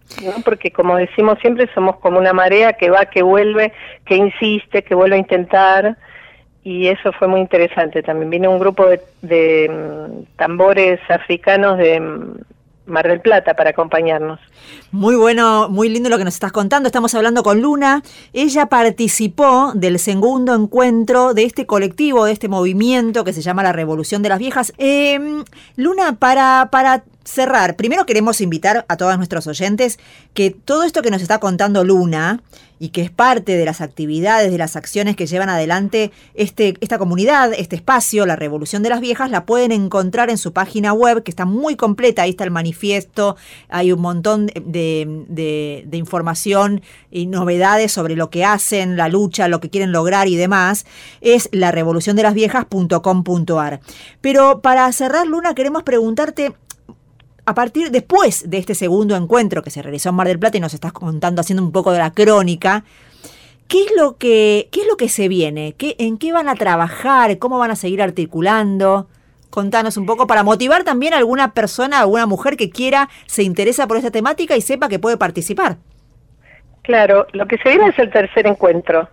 ¿no? Porque como decimos siempre, somos como una marea que va, que vuelve, que insiste, que vuelve a intentar, y eso fue muy interesante. También vino un grupo de tambores africanos de Mar del Plata para acompañarnos. Muy bueno, muy lindo lo que nos estás contando. Estamos hablando con Luna. Ella participó del segundo encuentro de este colectivo, de este movimiento que se llama La Revolución de las Viejas. Luna, para cerrar, primero queremos invitar a todos nuestros oyentes que todo esto que nos está contando Luna y que es parte de las actividades, de las acciones que llevan adelante esta comunidad, este espacio, La Revolución de las Viejas, la pueden encontrar en su página web, que está muy completa. Ahí está el manifiesto, hay un montón de información y novedades sobre lo que hacen, la lucha, lo que quieren lograr y demás. Es larevoluciondelasviejas.com.ar. Pero para cerrar, Luna, queremos preguntarte, después de este segundo encuentro que se realizó en Mar del Plata y nos estás contando, haciendo un poco de la crónica, ¿qué es lo que se viene? ¿En qué van a trabajar? ¿Cómo van a seguir articulando? Contanos un poco para motivar también a alguna persona, a alguna mujer que se interesa por esta temática y sepa que puede participar. Claro, lo que se viene es el tercer encuentro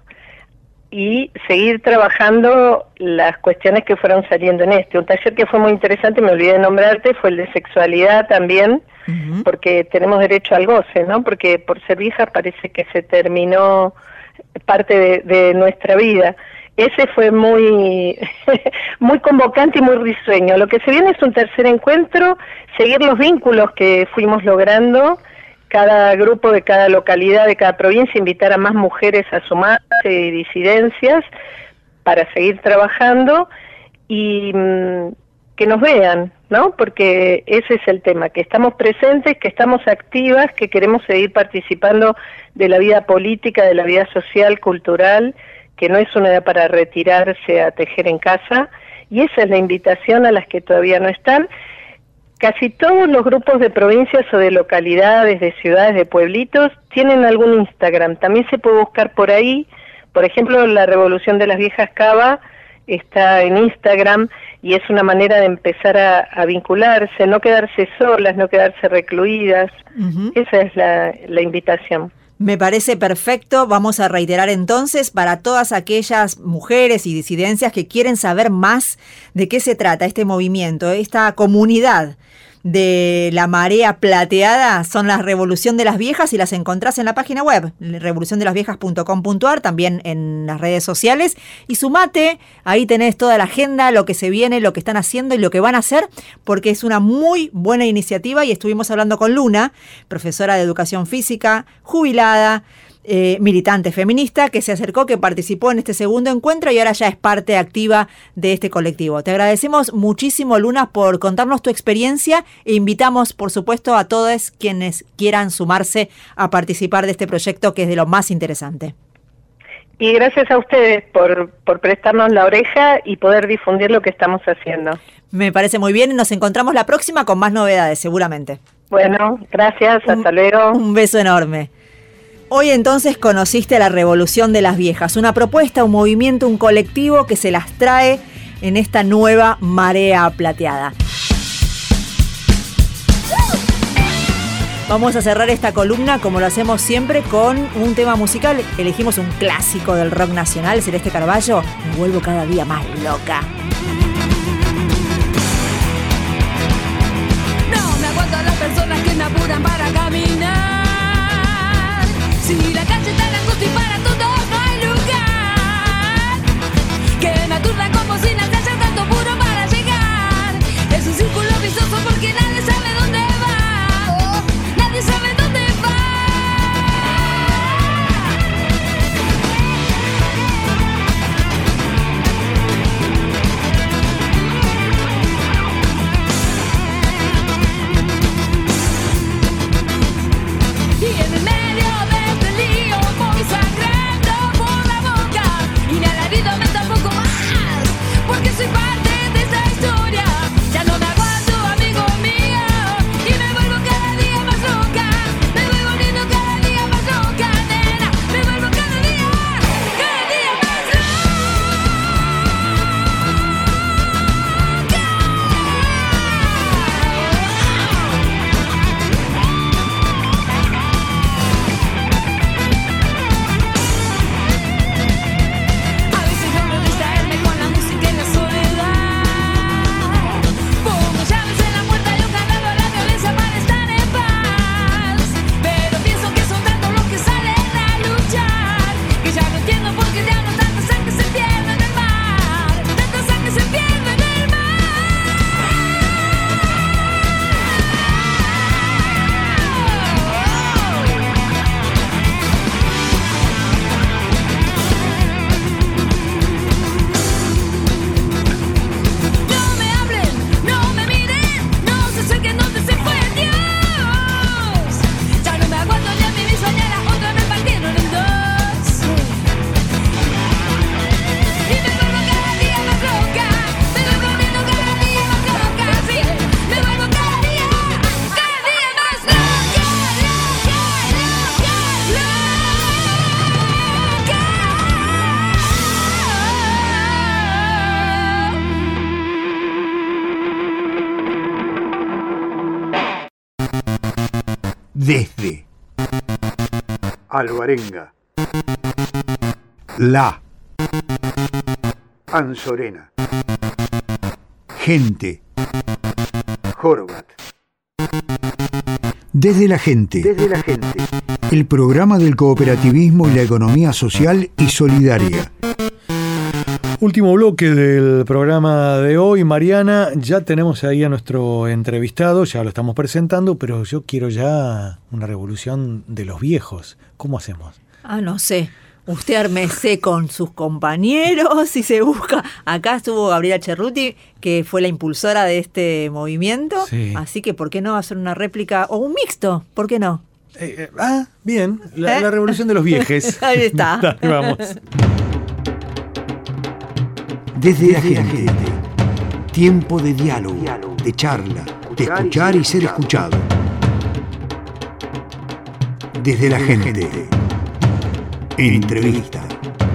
y seguir trabajando las cuestiones que fueron saliendo en este. Un taller que fue muy interesante, me olvidé de nombrarte, fue el de sexualidad también, porque tenemos derecho al goce, ¿no? Porque por ser viejas parece que se terminó parte de nuestra vida. Ese fue muy muy convocante y muy risueño. Lo que se viene es un tercer encuentro, seguir los vínculos que fuimos logrando, cada grupo de cada localidad, de cada provincia, invitar a más mujeres a sumarse y disidencias para seguir trabajando y que nos vean, ¿no? Porque ese es el tema, que estamos presentes, que estamos activas, que queremos seguir participando de la vida política, de la vida social, cultural, que no es una edad para retirarse a tejer en casa, y esa es la invitación a las que todavía no están. Casi todos los grupos de provincias o de localidades, de ciudades, de pueblitos, tienen algún Instagram. También se puede buscar por ahí. Por ejemplo, La Revolución de las Viejas Cava está en Instagram y es una manera de empezar a vincularse, no quedarse solas, no quedarse recluidas. Esa es la invitación. Me parece perfecto. Vamos a reiterar entonces para todas aquellas mujeres y disidencias que quieren saber más de qué se trata este movimiento, esta comunidad de la marea plateada, son la Revolución de las Viejas y las encontrás en la página web, revoluciondelasviejas.com.ar, también en las redes sociales. Y sumate, ahí tenés toda la agenda, lo que se viene, lo que están haciendo y lo que van a hacer, porque es una muy buena iniciativa. Y estuvimos hablando con Luna, profesora de educación física, jubilada, militante feminista, que se acercó, que participó en este segundo encuentro y ahora ya es parte activa de este colectivo. Te agradecemos muchísimo, Luna, por contarnos tu experiencia e invitamos, por supuesto, a todos quienes quieran sumarse a participar de este proyecto, que es de lo más interesante. Y gracias a ustedes por prestarnos la oreja y poder difundir lo que estamos haciendo. Me parece muy bien y nos encontramos la próxima con más novedades, seguramente. Bueno, gracias, hasta luego. Un beso enorme. Hoy entonces conociste a La Revolución de las Viejas, una propuesta, un movimiento, un colectivo que se las trae en esta nueva marea plateada. Vamos a cerrar esta columna, como lo hacemos siempre, con un tema musical. Elegimos un clásico del rock nacional, Celeste Carballo, Me vuelvo cada día más loca. No me aguanto a las personas que me apuran para caminar. Si la calle está en angustia y para todos no hay lugar, que me aturda como si no haya tanto puro para llegar. Es un círculo vicioso porque nadie sabe dónde va, nadie sabe dónde va. Desde Alvarenga, la Anzorena, gente. Horvat. Desde la gente. Desde la gente. El programa del cooperativismo y la economía social y solidaria. Último bloque del programa de hoy, Mariana. Ya tenemos ahí a nuestro entrevistado, ya lo estamos presentando, pero yo quiero ya una revolución de los viejos. ¿Cómo hacemos? No sé. Usted armese con sus compañeros y se busca. Acá estuvo Gabriela Cerruti, que fue la impulsora de este movimiento. Sí. Así que, ¿por qué no hacer una réplica o un mixto? ¿Por qué no? Bien. La revolución de los viejes. Ahí está. Dale, vamos. Desde la gente. Tiempo de diálogo, de charla, de escuchar y ser escuchado. Desde la gente. Entrevista.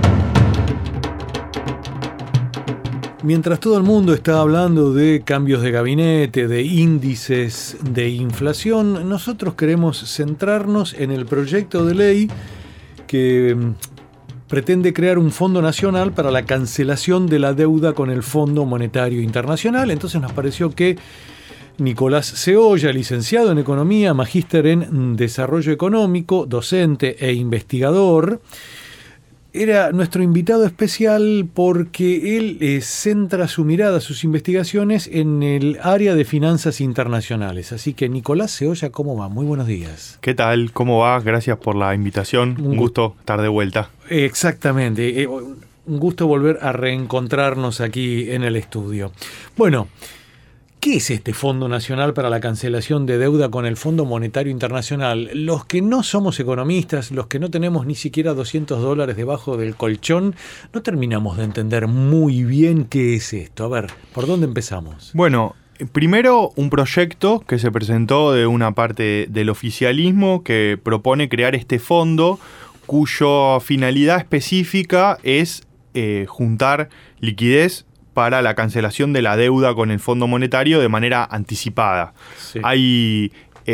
Mientras todo el mundo está hablando de cambios de gabinete, de índices de inflación, nosotros queremos centrarnos en el proyecto de ley que pretende crear un fondo nacional para la cancelación de la deuda con el Fondo Monetario Internacional. Entonces nos pareció que Nicolás Seolla, licenciado en Economía, magíster en Desarrollo Económico, docente e investigador, era nuestro invitado especial porque él centra su mirada, sus investigaciones en el área de finanzas internacionales. Así que, Nicolás Seolla, ¿cómo va? Muy buenos días. ¿Qué tal? ¿Cómo va? Gracias por la invitación. Un gusto estar de vuelta. Exactamente. Un gusto volver a reencontrarnos aquí en el estudio. Bueno, ¿qué es este Fondo Nacional para la Cancelación de Deuda con el Fondo Monetario Internacional? Los que no somos economistas, los que no tenemos ni siquiera $200 debajo del colchón, no terminamos de entender muy bien qué es esto. A ver, ¿por dónde empezamos? Bueno, primero un proyecto que se presentó de una parte del oficialismo que propone crear este fondo cuya finalidad específica es juntar liquidez para la cancelación de la deuda con el Fondo Monetario de manera anticipada. Sí. Hay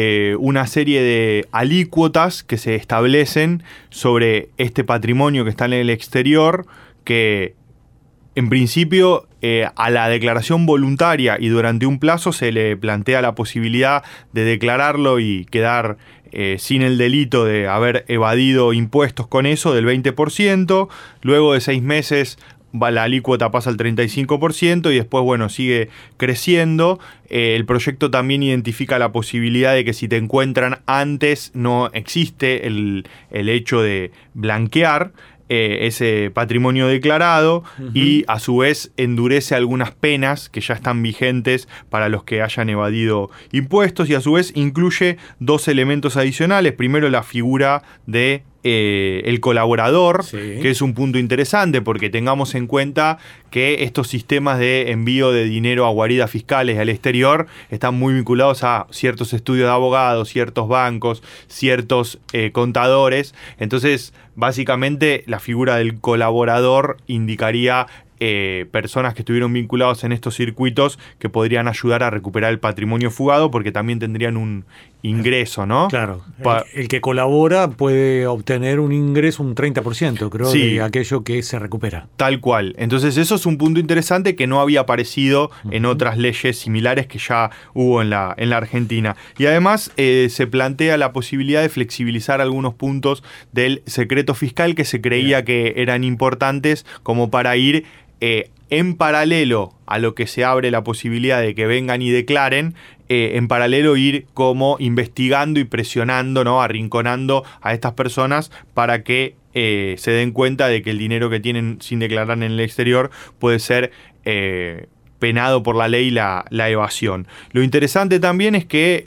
una serie de alícuotas que se establecen sobre este patrimonio que está en el exterior que, en principio, a la declaración voluntaria y durante un plazo se le plantea la posibilidad de declararlo y quedar sin el delito de haber evadido impuestos con eso del 20%. Luego de 6 meses la alícuota pasa al 35% y después, bueno, sigue creciendo. El proyecto también identifica la posibilidad de que si te encuentran antes no existe el hecho de blanquear ese patrimonio declarado. Uh-huh. Y a su vez endurece algunas penas que ya están vigentes para los que hayan evadido impuestos y a su vez incluye 2 elementos adicionales. Primero, la figura de el colaborador, sí, que es un punto interesante porque tengamos en cuenta que estos sistemas de envío de dinero a guaridas fiscales al exterior están muy vinculados a ciertos estudios de abogados, ciertos bancos, ciertos contadores. Entonces, básicamente, la figura del colaborador indicaría personas que estuvieron vinculados en estos circuitos que podrían ayudar a recuperar el patrimonio fugado porque también tendrían un ingreso, ¿no? Claro, el que colabora puede obtener un ingreso, un 30%, creo, sí, de aquello que se recupera. Tal cual. Entonces eso es un punto interesante que no había aparecido en otras leyes similares que ya hubo en la Argentina. Y además se plantea la posibilidad de flexibilizar algunos puntos del secreto fiscal que se creía que eran importantes como para ir en paralelo a lo que se abre la posibilidad de que vengan y declaren, en paralelo ir como investigando y presionando, ¿no? Arrinconando a estas personas para que se den cuenta de que el dinero que tienen sin declarar en el exterior puede ser penado por la ley la evasión. Lo interesante también es que,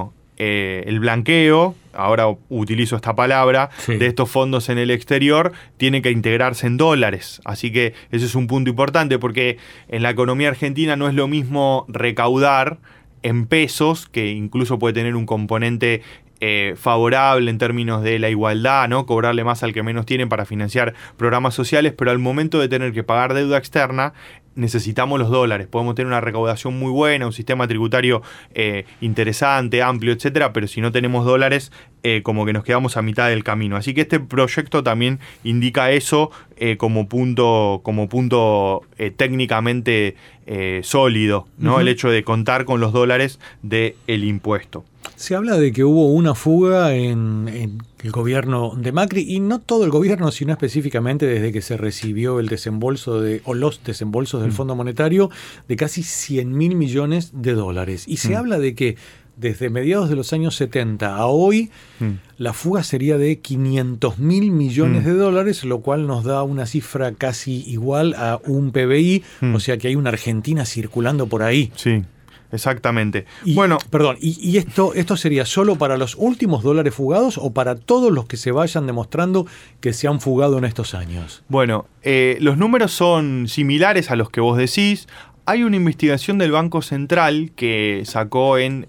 el blanqueo, ahora utilizo esta palabra, sí, de estos fondos en el exterior, tiene que integrarse en dólares. Así que ese es un punto importante porque en la economía argentina no es lo mismo recaudar en pesos, que incluso puede tener un componente favorable en términos de la igualdad, ¿no? Cobrarle más al que menos tiene para financiar programas sociales, pero al momento de tener que pagar deuda externa, necesitamos los dólares. Podemos tener una recaudación muy buena, un sistema tributario interesante, amplio, etcétera, pero si no tenemos dólares, como que nos quedamos a mitad del camino. Así que este proyecto también indica eso como punto técnicamente sólido, ¿no? Uh-huh. El hecho de contar con los dólares del impuesto. Se habla de que hubo una fuga en el gobierno de Macri, y no todo el gobierno, sino específicamente desde que se recibió el desembolso los desembolsos del Fondo Monetario, de casi 100.000 millones de dólares. Y se habla de que desde mediados de los años 70 a hoy, la fuga sería de 500.000 millones de dólares, lo cual nos da una cifra casi igual a un PBI, o sea que hay una Argentina circulando por ahí. Sí. Exactamente. ¿Y esto sería solo para los últimos dólares fugados o para todos los que se vayan demostrando que se han fugado en estos años? Bueno, los números son similares a los que vos decís. Hay una investigación del Banco Central que sacó en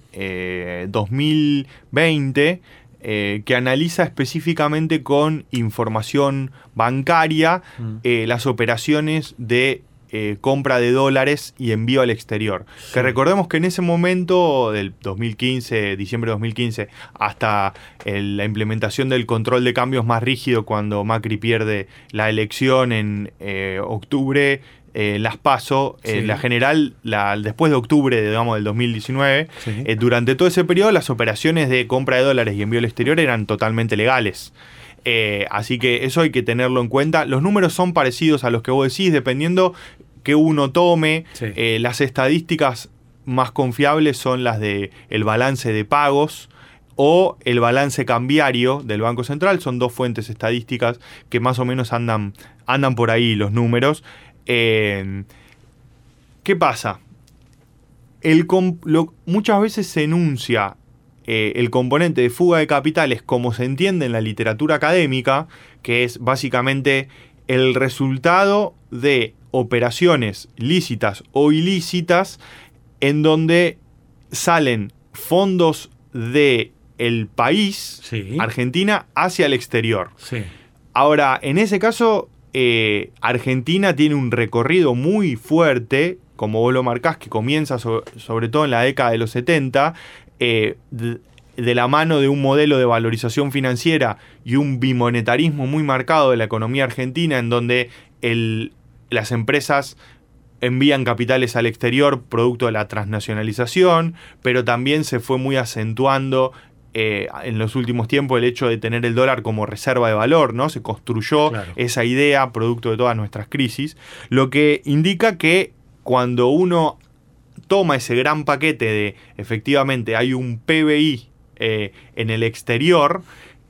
2020 que analiza específicamente con información bancaria las operaciones de compra de dólares y envío al exterior. Sí. Que recordemos que en ese momento, del 2015, diciembre de 2015, hasta la implementación del control de cambios más rígido cuando Macri pierde la elección en octubre, las PASO, la general, después de octubre, digamos, del 2019, durante todo ese periodo las operaciones de compra de dólares y envío al exterior eran totalmente legales. Así que eso hay que tenerlo en cuenta. Los números son parecidos a los que vos decís, dependiendo que uno tome. Las estadísticas más confiables son las de el balance de pagos o el balance cambiario del Banco Central. Son dos fuentes estadísticas que más o menos andan por ahí los números. ¿Qué pasa? Muchas veces se enuncia el componente de fuga de capitales como se entiende en la literatura académica, que es básicamente el resultado de operaciones lícitas o ilícitas en donde salen fondos del país, Argentina, hacia el exterior. Ahora, en ese caso, Argentina tiene un recorrido muy fuerte, como vos lo marcás, que comienza sobre todo en la década de los 70, de la mano de un modelo de valorización financiera y un bimonetarismo muy marcado de la economía argentina, en donde las empresas envían capitales al exterior producto de la transnacionalización, pero también se fue muy acentuando en los últimos tiempos el hecho de tener el dólar como reserva de valor, ¿no? Se construyó esa idea producto de todas nuestras crisis, lo que indica que cuando uno toma ese gran paquete de, efectivamente, hay un PBI en el exterior,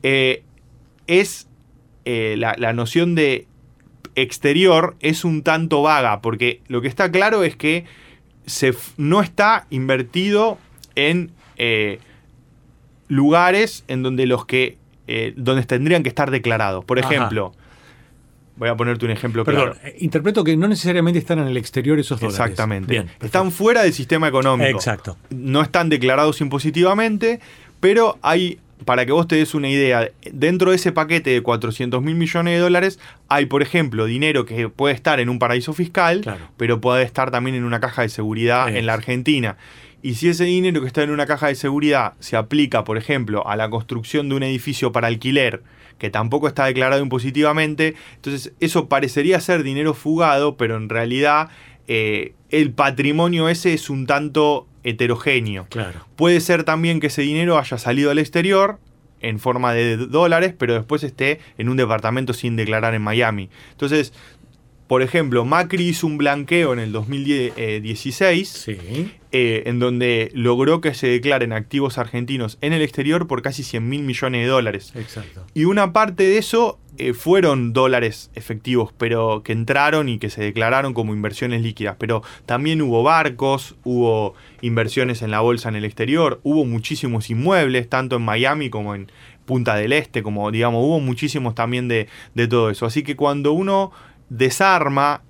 la noción de exterior es un tanto vaga, porque lo que está claro es que no está invertido en lugares en donde donde tendrían que estar declarados. Por ejemplo, voy a ponerte un ejemplo claro. Interpreto que no necesariamente están en el exterior esos dólares. Exactamente. Bien, están fuera del sistema económico. Exacto. No están declarados impositivamente, pero hay, para que vos te des una idea, dentro de ese paquete de 400.000 millones de dólares hay, por ejemplo, dinero que puede estar en un paraíso fiscal, pero puede estar también en una caja de seguridad en la Argentina. Y si ese dinero que está en una caja de seguridad se aplica, por ejemplo, a la construcción de un edificio para alquiler, que tampoco está declarado impositivamente, entonces eso parecería ser dinero fugado, pero en realidad el patrimonio ese es un tanto heterogéneo. Puede ser también que ese dinero haya salido al exterior en forma de dólares, pero después esté en un departamento sin declarar en Miami. Entonces, por ejemplo, Macri hizo un blanqueo en el 2016, en donde logró que se declaren activos argentinos en el exterior por casi 100.000 millones de dólares. Exacto. Y una parte de eso fueron dólares efectivos, pero que entraron y que se declararon como inversiones líquidas. Pero también hubo barcos, hubo inversiones en la bolsa en el exterior, hubo muchísimos inmuebles, tanto en Miami como en Punta del Este, como digamos, hubo muchísimos también de todo eso. Así que cuando uno desarma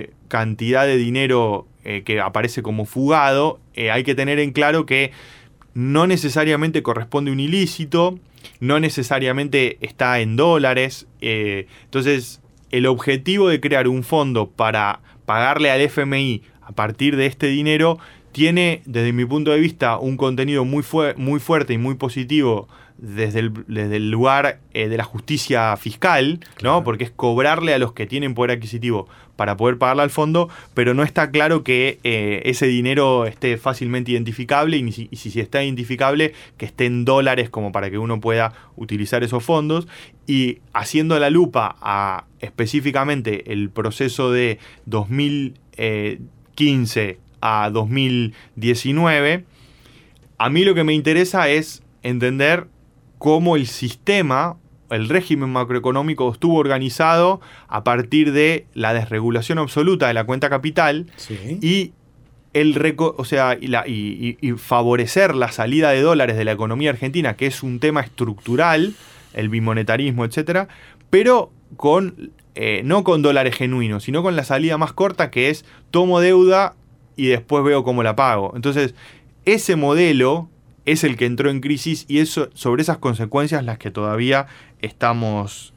cantidad de dinero que aparece como fugado, hay que tener en claro que no necesariamente corresponde a un ilícito, no necesariamente está en dólares. Entonces, el objetivo de crear un fondo para pagarle al FMI a partir de este dinero tiene, desde mi punto de vista, un contenido muy fuerte y muy positivo desde el lugar de la justicia fiscal, ¿no? Porque es cobrarle a los que tienen poder adquisitivo para poder pagarle al fondo, pero no está claro que ese dinero esté fácilmente identificable y si está identificable, que esté en dólares como para que uno pueda utilizar esos fondos. Y haciendo la lupa a específicamente el proceso de 2015 a 2019, a mí lo que me interesa es entender cómo el sistema, el régimen macroeconómico estuvo organizado a partir de la desregulación absoluta de la cuenta capital y favorecer la salida de dólares de la economía argentina, que es un tema estructural, el bimonetarismo, etcétera, pero no con dólares genuinos, sino con la salida más corta, que es tomo deuda y después veo cómo la pago. Entonces, ese modelo es el que entró en crisis y es sobre esas consecuencias las que todavía estamos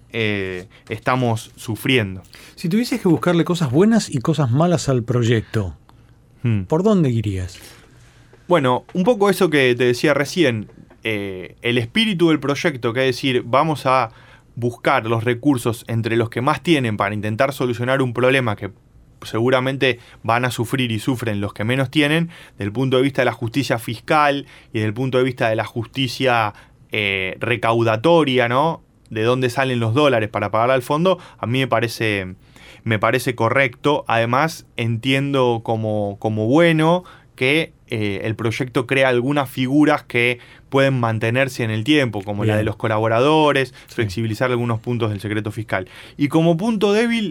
sufriendo. Si tuvieses que buscarle cosas buenas y cosas malas al proyecto, ¿por dónde irías? Bueno, un poco eso que te decía recién, el espíritu del proyecto, que es decir, vamos a buscar los recursos entre los que más tienen para intentar solucionar un problema que seguramente van a sufrir y sufren los que menos tienen, desde el punto de vista de la justicia fiscal y desde el punto de vista de la justicia recaudatoria, ¿no? De dónde salen los dólares para pagar al fondo, a mí me parece correcto. Además, entiendo como bueno que el proyecto crea algunas figuras que pueden mantenerse en el tiempo, como la de los colaboradores, flexibilizar algunos puntos del secreto fiscal. Y como punto débil,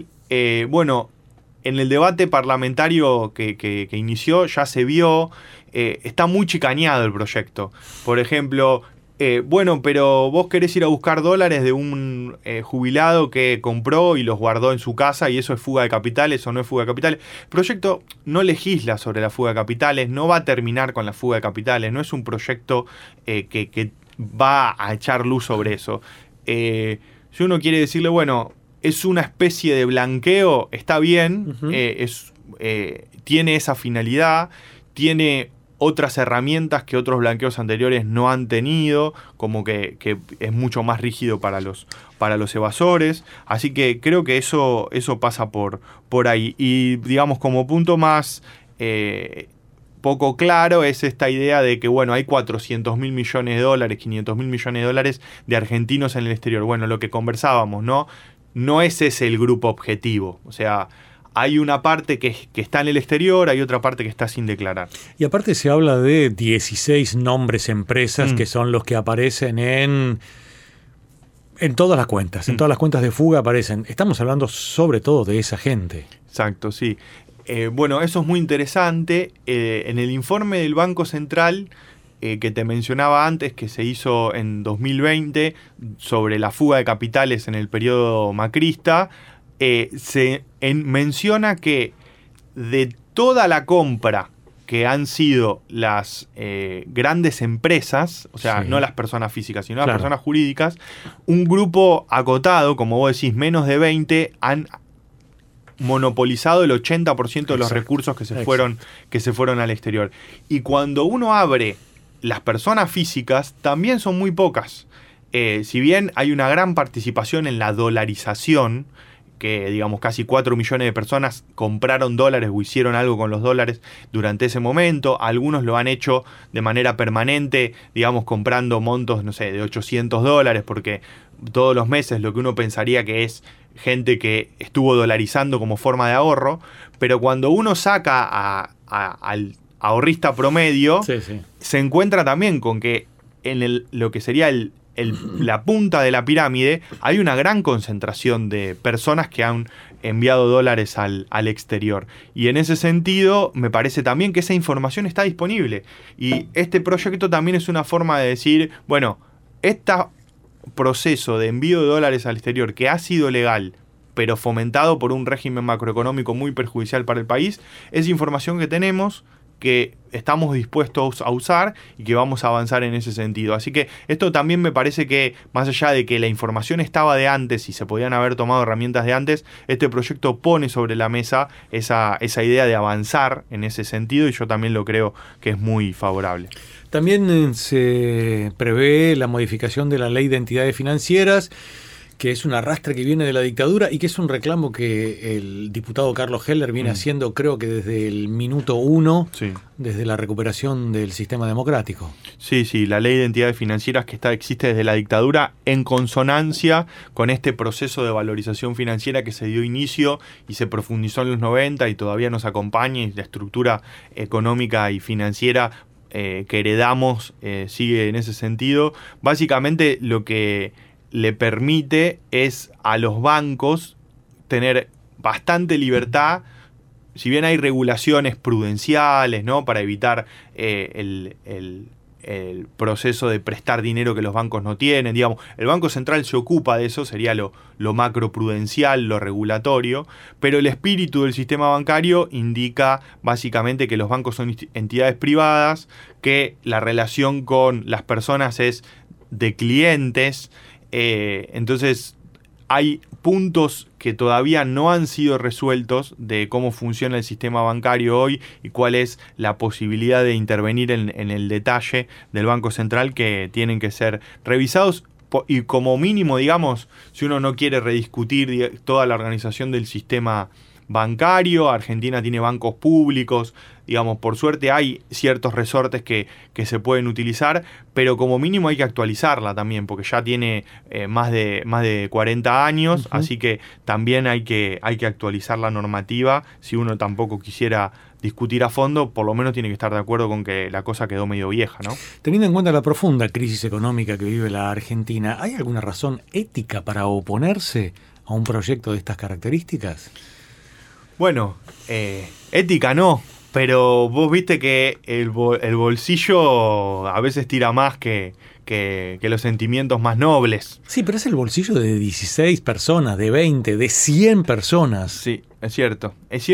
en el debate parlamentario que inició ya se vio, está muy chicaneado el proyecto. Por ejemplo, pero vos querés ir a buscar dólares de un jubilado que compró y los guardó en su casa y eso es fuga de capitales o no es fuga de capitales. El proyecto no legisla sobre la fuga de capitales, no va a terminar con la fuga de capitales, no es un proyecto que va a echar luz sobre eso. Si uno quiere decirle, es una especie de blanqueo, está bien, tiene esa finalidad, tiene otras herramientas que otros blanqueos anteriores no han tenido, como que es mucho más rígido para los evasores, así que creo que eso pasa por ahí. Y digamos, como punto más poco claro es esta idea de que hay 400.000 millones de dólares, 500.000 millones de dólares de argentinos en el exterior. Lo que conversábamos, no ese es el grupo objetivo. O sea, hay una parte que está en el exterior, hay otra parte que está sin declarar. Y aparte se habla de 16 nombres empresas que son los que aparecen en todas las cuentas. En todas las cuentas de fuga aparecen. Estamos hablando sobre todo de esa gente. Exacto, sí. Eso es muy interesante. En el informe del Banco Central que te mencionaba antes, que se hizo en 2020 sobre la fuga de capitales en el periodo macrista, menciona que de toda la compra que han sido las grandes empresas, o sea, no las personas físicas, sino las personas jurídicas, un grupo acotado, como vos decís, menos de 20, han monopolizado el 80% de los recursos que se fueron al exterior. Y cuando uno abre las personas físicas, también son muy pocas. Si bien hay una gran participación en la dolarización, que digamos casi 4 millones de personas compraron dólares o hicieron algo con los dólares durante ese momento, algunos lo han hecho de manera permanente, digamos comprando montos, de $800, porque todos los meses lo que uno pensaría que es gente que estuvo dolarizando como forma de ahorro, pero cuando uno saca al ahorrista promedio, se encuentra también con que en lo que sería la punta de la pirámide hay una gran concentración de personas que han enviado dólares al exterior. Y en ese sentido me parece también que esa información está disponible. Y este proyecto también es una forma de decir, este proceso de envío de dólares al exterior que ha sido legal, pero fomentado por un régimen macroeconómico muy perjudicial para el país, es información que tenemos, que estamos dispuestos a usar y que vamos a avanzar en ese sentido. Así que esto también me parece que, más allá de que la información estaba de antes y se podían haber tomado herramientas de antes, este proyecto pone sobre la mesa esa idea de avanzar en ese sentido, y yo también lo creo que es muy favorable. También se prevé la modificación de la Ley de Entidades Financieras, que es un arrastre que viene de la dictadura y que es un reclamo que el diputado Carlos Heller viene haciendo, creo que desde el minuto 1, desde la recuperación del sistema democrático. Sí, la Ley de Entidades Financieras que existe desde la dictadura, en consonancia con este proceso de valorización financiera que se dio inicio y se profundizó en los 90 y todavía nos acompaña, y la estructura económica y financiera que heredamos sigue en ese sentido. Básicamente lo que le permite es a los bancos tener bastante libertad, si bien hay regulaciones prudenciales, ¿no?, para evitar el proceso de prestar dinero que los bancos no tienen. Digamos, el Banco Central se ocupa de eso, sería lo macroprudencial, lo regulatorio, pero el espíritu del sistema bancario indica básicamente que los bancos son entidades privadas, que la relación con las personas es de clientes. Entonces hay puntos que todavía no han sido resueltos de cómo funciona el sistema bancario hoy y cuál es la posibilidad de intervenir en el detalle del Banco Central, que tienen que ser revisados. Y como mínimo, digamos, si uno no quiere rediscutir toda la organización del sistema bancario, Argentina tiene bancos públicos, digamos, por suerte hay ciertos resortes que se pueden utilizar, pero como mínimo hay que actualizarla también, porque ya tiene más de 40 años, así que también hay que actualizar la normativa. Si uno tampoco quisiera discutir a fondo, por lo menos tiene que estar de acuerdo con que la cosa quedó medio vieja, ¿no? Teniendo en cuenta la profunda crisis económica que vive la Argentina, ¿hay alguna razón ética para oponerse a un proyecto de estas características? Bueno, ética no, pero vos viste que el bolsillo a veces tira más que los sentimientos más nobles. Sí, pero es el bolsillo de 16 personas, de 20, de 100 personas. Sí, es cierto,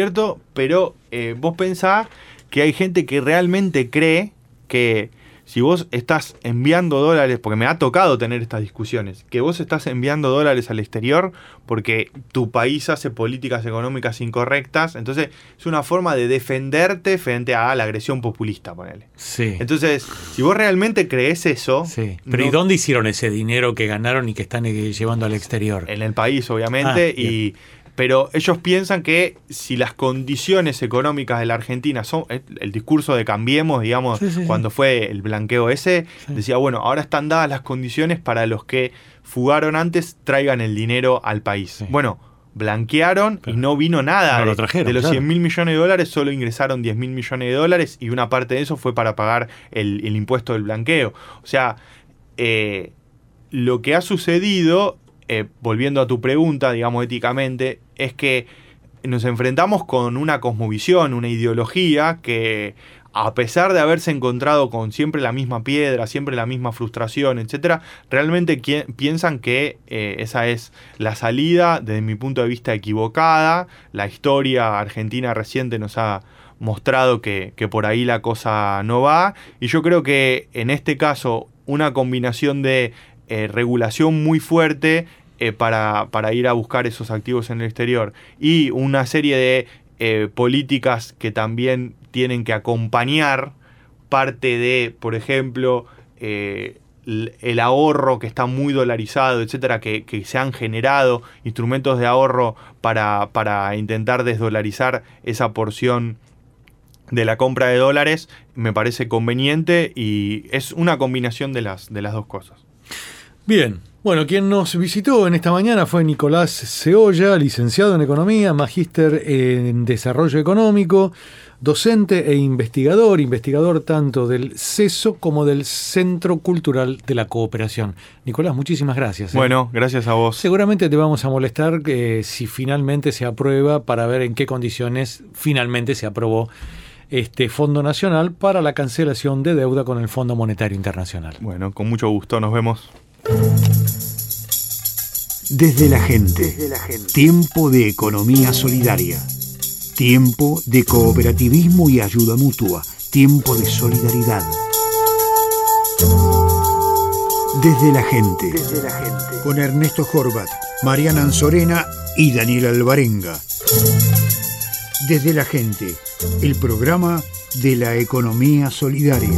pero vos pensás que hay gente que realmente cree que si vos estás enviando dólares, porque me ha tocado tener estas discusiones, que vos estás enviando dólares al exterior porque tu país hace políticas económicas incorrectas, entonces es una forma de defenderte frente a la agresión populista, ponele. Sí. Entonces, si vos realmente crees eso... Sí. Pero ¿y dónde hicieron ese dinero que ganaron y que están llevando al exterior? En el país, obviamente, pero ellos piensan que si las condiciones económicas de la Argentina son... El discurso de Cambiemos, digamos, cuando fue el blanqueo ese, decía, bueno, ahora están dadas las condiciones para los que fugaron antes, traigan el dinero al país. Sí. Bueno, blanquearon y no vino nada. No lo trajeron, de los 100.000 millones de dólares, solo ingresaron 10.000 millones de dólares y una parte de eso fue para pagar el impuesto del blanqueo. O sea, lo que ha sucedido... volviendo a tu pregunta, digamos, éticamente, es que nos enfrentamos con una cosmovisión, una ideología que, a pesar de haberse encontrado con siempre la misma piedra, siempre la misma frustración, etcétera, realmente piensan que esa es la salida, desde mi punto de vista, equivocada. La historia argentina reciente nos ha mostrado que por ahí la cosa no va, y yo creo que en este caso una combinación de regulación muy fuerte para ir a buscar esos activos en el exterior y una serie de políticas que también tienen que acompañar parte de, por ejemplo, el ahorro que está muy dolarizado, etcétera, que se han generado instrumentos de ahorro para intentar desdolarizar esa porción de la compra de dólares, me parece conveniente, y es una combinación de las dos cosas. Bien, bueno, quien nos visitó en esta mañana fue Nicolás Ceolla, licenciado en Economía, magíster en Desarrollo Económico, docente e investigador tanto del CESO como del Centro Cultural de la Cooperación. Nicolás, muchísimas gracias. Bueno, gracias a vos. Seguramente te vamos a molestar si finalmente se aprueba, para ver en qué condiciones finalmente se aprobó este Fondo Nacional para la cancelación de deuda con el Fondo Monetario Internacional. Bueno, con mucho gusto, nos vemos. Desde la gente. Tiempo de economía solidaria. Tiempo de cooperativismo y ayuda mutua. tiempo de solidaridad. Desde la gente. Con Ernesto Horvat, Mariana Anzorena y Daniel Alvarenga. Desde la gente, el programa de la economía solidaria.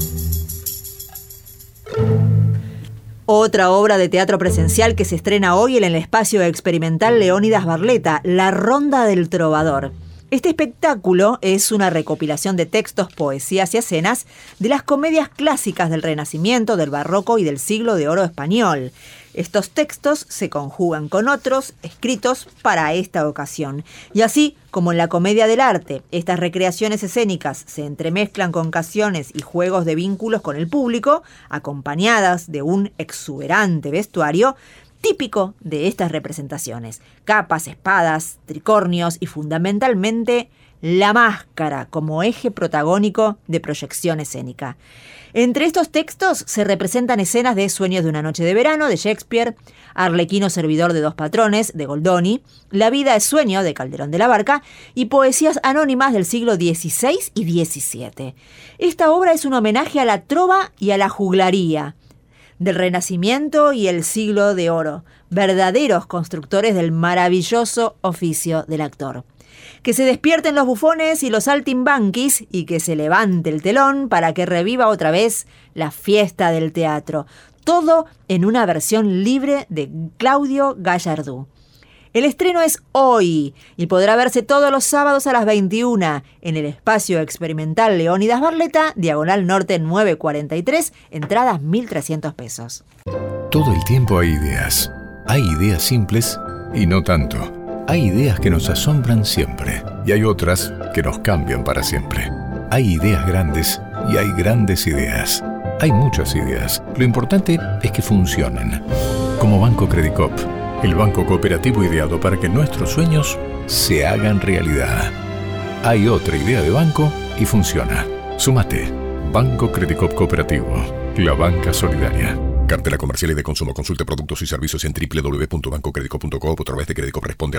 Otra obra de teatro presencial que se estrena hoy en el espacio experimental Leónidas Barleta, La Ronda del Trovador. Este espectáculo es una recopilación de textos, poesías y escenas de las comedias clásicas del Renacimiento, del Barroco y del Siglo de Oro español. Estos textos se conjugan con otros escritos para esta ocasión. Y así como en la comedia del arte, estas recreaciones escénicas se entremezclan con canciones y juegos de vínculos con el público, acompañadas de un exuberante vestuario típico de estas representaciones: capas, espadas, tricornios y fundamentalmente la máscara como eje protagónico de proyección escénica. Entre estos textos se representan escenas de Sueños de una noche de verano, de Shakespeare, Arlequino servidor de dos patrones, de Goldoni, La vida es sueño, de Calderón de la Barca, y poesías anónimas del siglo XVI y XVII. Esta obra es un homenaje a la trova y a la juglaría del Renacimiento y el Siglo de Oro, verdaderos constructores del maravilloso oficio del actor. Que se despierten los bufones y los saltimbanquis y que se levante el telón para que reviva otra vez la fiesta del teatro. Todo en una versión libre de Claudio Gallardú. El estreno es hoy y podrá verse todos los sábados a las 21 en el espacio experimental Leónidas Barleta, Diagonal Norte 943, entradas 1.300 pesos. Todo el tiempo hay ideas. Hay ideas simples y no tanto. Hay ideas que nos asombran siempre y hay otras que nos cambian para siempre. Hay ideas grandes y hay grandes ideas. Hay muchas ideas. Lo importante es que funcionen. Como Banco Credicop, el banco cooperativo ideado para que nuestros sueños se hagan realidad. Hay otra idea de banco y funciona. Súmate. Banco Credicop Cooperativo. La banca solidaria. Cartela comercial y de consumo. Consulte productos y servicios en www.bancocredico.co o a través de Credicop. Responde al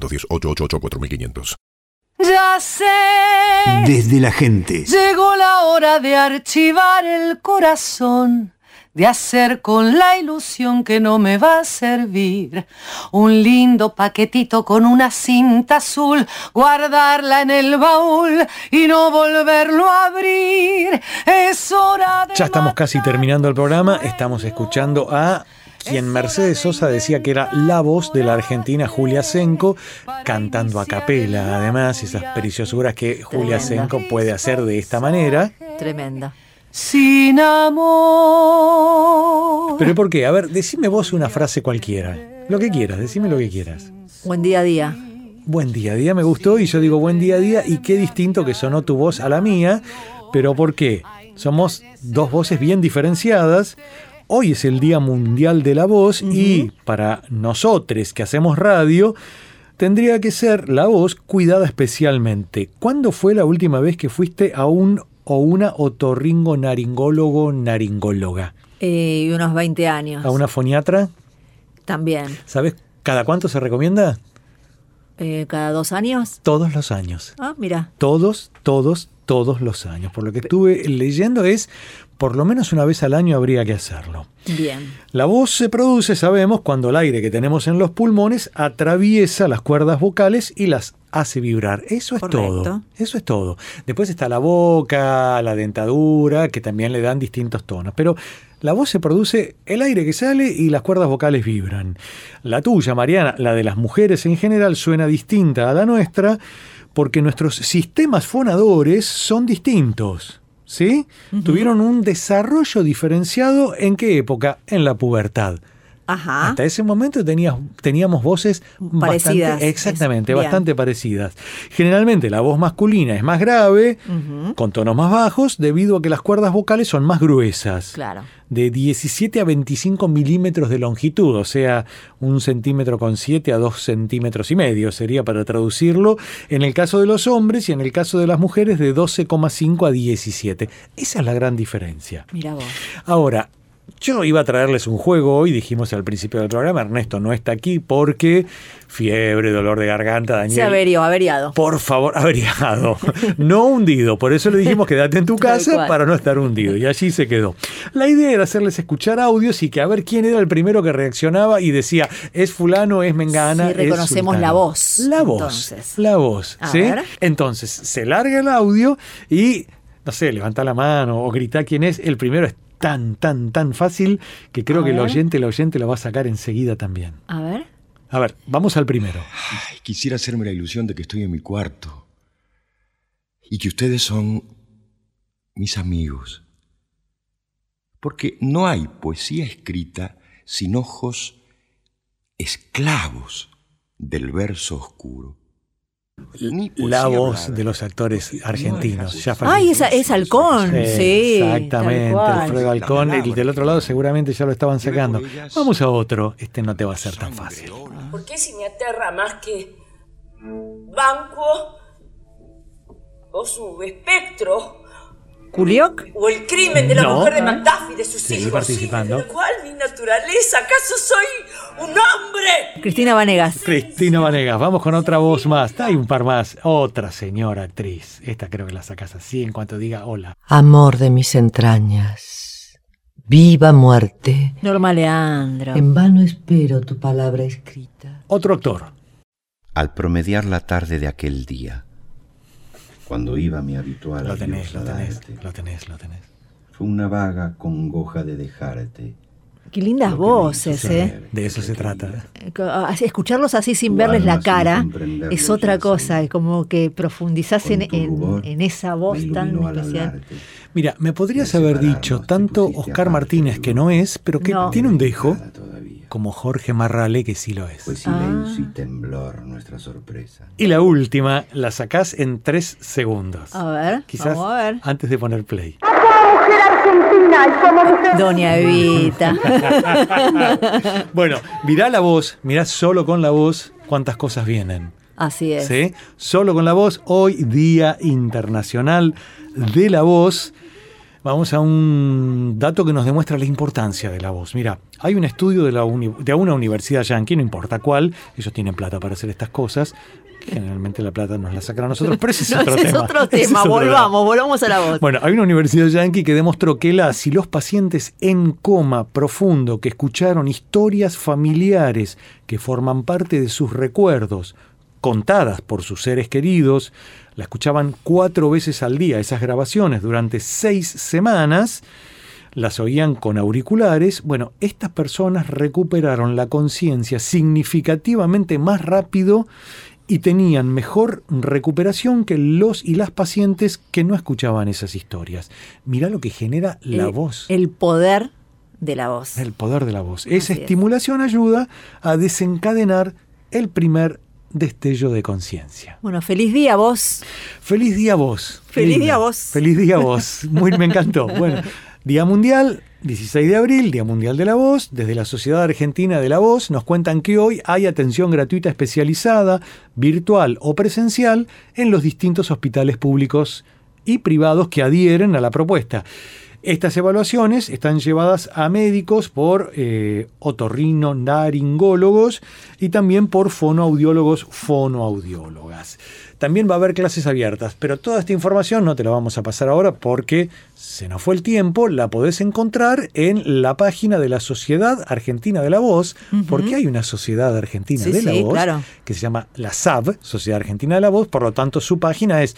0810-888-4500. Ya sé. Desde la gente. Llegó la hora de archivar el corazón, de hacer con la ilusión que no me va a servir un lindo paquetito con una cinta azul, guardarla en el baúl y no volverlo a abrir. Es hora de... Ya estamos casi terminando el programa. Estamos escuchando a quien Mercedes Sosa decía que era la voz de la argentina Julia Senko, cantando a capela, además, esas preciosuras que Julia Senko puede hacer de esta manera. Tremenda. Sin amor. ¿Pero por qué? A ver, decime vos una frase cualquiera. Lo que quieras, decime lo que quieras. Buen día a día. Buen día a día me gustó y yo digo buen día a día y qué distinto que sonó tu voz a la mía. ¿Pero por qué? Somos dos voces bien diferenciadas. Hoy es el Día Mundial de la Voz y para nosotros que hacemos radio tendría que ser la voz cuidada especialmente. ¿Cuándo fue la última vez que fuiste a un o una otorrinolaringóloga? Unos 20 años. ¿A una foniatra? También. ¿Sabes cada cuánto se recomienda? ¿Cada 2 años? Todos los años. Ah, mira. Todos los años. Por lo que estuve leyendo es, por lo menos una vez al año habría que hacerlo. Bien. La voz se produce, sabemos, cuando el aire que tenemos en los pulmones atraviesa las cuerdas vocales y las hace vibrar. Eso es todo. Eso es todo. Después está la boca, la dentadura, que también le dan distintos tonos. Pero la voz se produce, el aire que sale y las cuerdas vocales vibran. La tuya, Mariana, la de las mujeres en general, suena distinta a la nuestra porque nuestros sistemas fonadores son distintos. ¿Sí? Tuvieron un desarrollo diferenciado. ¿En qué época? En la pubertad. Ajá. Hasta ese momento teníamos voces parecidas. Bastante parecidas. Generalmente la voz masculina es más grave, con tonos más bajos, debido a que las cuerdas vocales son más gruesas. Claro. De 17 a 25 milímetros de longitud, o sea, 1,7 centímetros a 2,5 centímetros sería para traducirlo, en el caso de los hombres y en el caso de las mujeres de 12,5 a 17. Esa es la gran diferencia. Mira vos. Ahora, Yo iba a traerles un juego hoy, dijimos al principio del programa, Ernesto no está aquí porque fiebre, dolor de garganta, Daniel. Se averiado. Por favor, averiado, no hundido. Por eso le dijimos quédate en tu casa para no estar hundido. Y allí se quedó. La idea era hacerles escuchar audios y que a ver quién era el primero que reaccionaba y decía, es fulano, es mengana, sí, reconocemos es la voz. La voz, entonces. la voz. A ¿sí? ver. Entonces, se larga el audio y, no sé, levanta la mano o grita quién es. El primero es tan fácil que creo que el oyente lo va a sacar enseguida también. A ver, vamos al primero. Ay, quisiera hacerme la ilusión de que estoy en mi cuarto y que ustedes son mis amigos. Porque no hay poesía escrita sin ojos esclavos del verso oscuro. La voz de los actores argentinos. Ay, es Halcón. Sí, exactamente, Alfredo Halcón. El del otro lado seguramente ya lo estaban sacando. Vamos a otro. Este no te va a ser tan fácil. ¿Por qué si me aterra más que Banco o su espectro? ¿Culioc? ¿O el crimen de la mujer de Macduff y de sus hijos? Participando. ¿De cuál mi naturaleza? ¿Acaso soy un hombre? Cristina Vanegas. Vamos con otra voz más. Hay un par más. Otra señora actriz. Esta creo que la sacas así en cuanto diga hola. Amor de mis entrañas, viva muerte. Norma Leandro. En vano espero tu palabra escrita. Otro actor. Al promediar la tarde de aquel día, cuando iba mi habitual Lo tenés. fue una vaga congoja de dejarte. Qué lindas voces, De eso se trata. Escucharlos así sin verles la cara es otra cosa, como que profundizás en esa voz tan especial. Mira, me podrías haber dicho tanto Oscar Martínez, que no es, pero que tiene un dejo, como Jorge Marrale, que sí lo es. Fue silencio y temblor nuestra sorpresa. Y la última la sacás en 3 segundos. A ver, quizás vamos a ver. Antes de poner play. Mujer argentina y somos mujeres. Doña Evita. Bueno, mirá solo con la voz cuántas cosas vienen. Así es. ¿Sí? Solo con la voz, hoy Día Internacional de la Voz. Vamos a un dato que nos demuestra la importancia de la voz. Mira, hay un estudio de una universidad yanqui, no importa cuál, ellos tienen plata para hacer estas cosas. Generalmente la plata nos la sacan a nosotros, pero ese es otro tema. Es otro tema, volvamos a la voz. Bueno, hay una universidad yanqui que demostró que si los pacientes en coma profundo que escucharon historias familiares que forman parte de sus recuerdos, contadas por sus seres queridos, la escuchaban 4 veces al día, esas grabaciones, durante 6 semanas, las oían con auriculares. Bueno, estas personas recuperaron la conciencia significativamente más rápido y tenían mejor recuperación que los y las pacientes que no escuchaban esas historias. Mirá lo que genera la voz. El poder de la voz. El poder de la voz. Esa estimulación ayuda a desencadenar el primer destello de conciencia. Bueno, feliz día vos. Feliz día vos. Feliz día vos. Feliz día vos. Me encantó. Bueno, Día Mundial, 16 de abril, Día Mundial de la Voz. Desde la Sociedad Argentina de la Voz nos cuentan que hoy hay atención gratuita especializada, virtual o presencial, en los distintos hospitales públicos y privados que adhieren a la propuesta. Estas evaluaciones están llevadas a médicos por otorrinolaringólogos y también por fonoaudiólogos, fonoaudiólogas. También va a haber clases abiertas, pero toda esta información no te la vamos a pasar ahora porque se nos fue el tiempo. La podés encontrar en la página de la Sociedad Argentina de la Voz, porque hay una Sociedad Argentina de la Voz que se llama la SAV, Sociedad Argentina de la Voz, por lo tanto su página es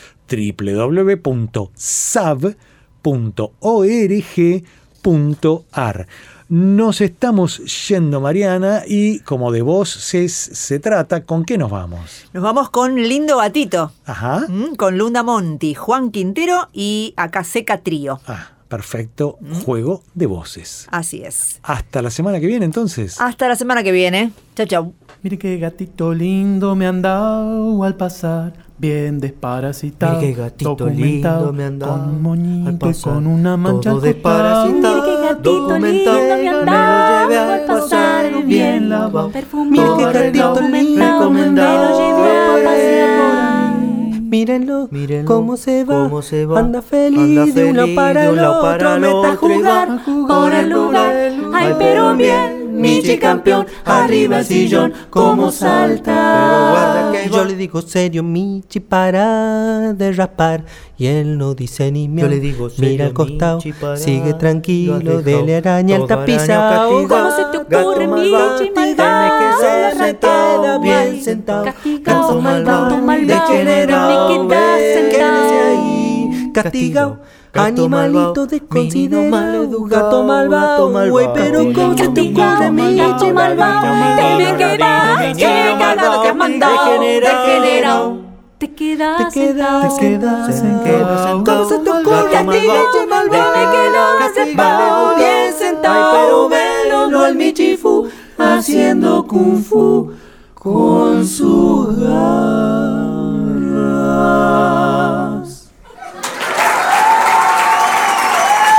www.sav.org.ar. Nos estamos yendo, Mariana, y como de voces se trata, ¿con qué nos vamos? Nos vamos con Lindo Gatito. Ajá. Con Lunda Monti, Juan Quintero y Acaseca Trío. Perfecto juego de voces. Así es. Hasta la semana que viene, entonces. Hasta la semana que viene. Chau, chau. Mire qué gatito lindo me han dado al pasar, bien desparasitado. Mire qué gatito lindo me han dado con moñito al pasar, y con una mancha todo desparasitado. Mire qué gatito lindo me han dado dado al pasar, bien lavado. Mire qué gatito lindo me lo llevé a pasear por ahí. Mire mírenlo, cómo se va, anda feliz de un lado para el otro, meta a jugar por el lugar, ay pero bien, Michi campeón, arriba el sillón, cómo salta. Pero guarda que yo le digo serio, Michi, para de raspar, y él no dice ni miau. Yo le digo serio, mira al costado, sigue tranquilo, dele araña al tapizado. ¿Cómo se te ocurre, Michi, malvado? Se queda bien sentado, gato malvado, degenerado, me quedas sentado, quédese ahí, castigado. Animalito desconsiderado, gato malvado, güey, pero ¿cómo se te ocurre, Michi, malvado? Te me quedas, qué cagado te has mandado, degenerado. Te quedas sentado. ¿Cómo se te ocurre a ti, Michi, malvado? Te quedas sentado, bien sentado. Pero velo al Michifu haciendo kung fu con sus garras.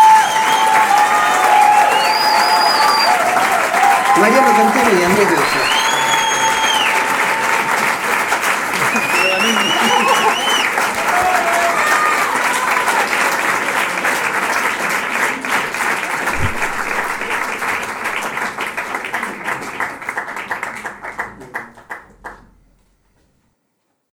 Mariano Cantero y Andrés Bello.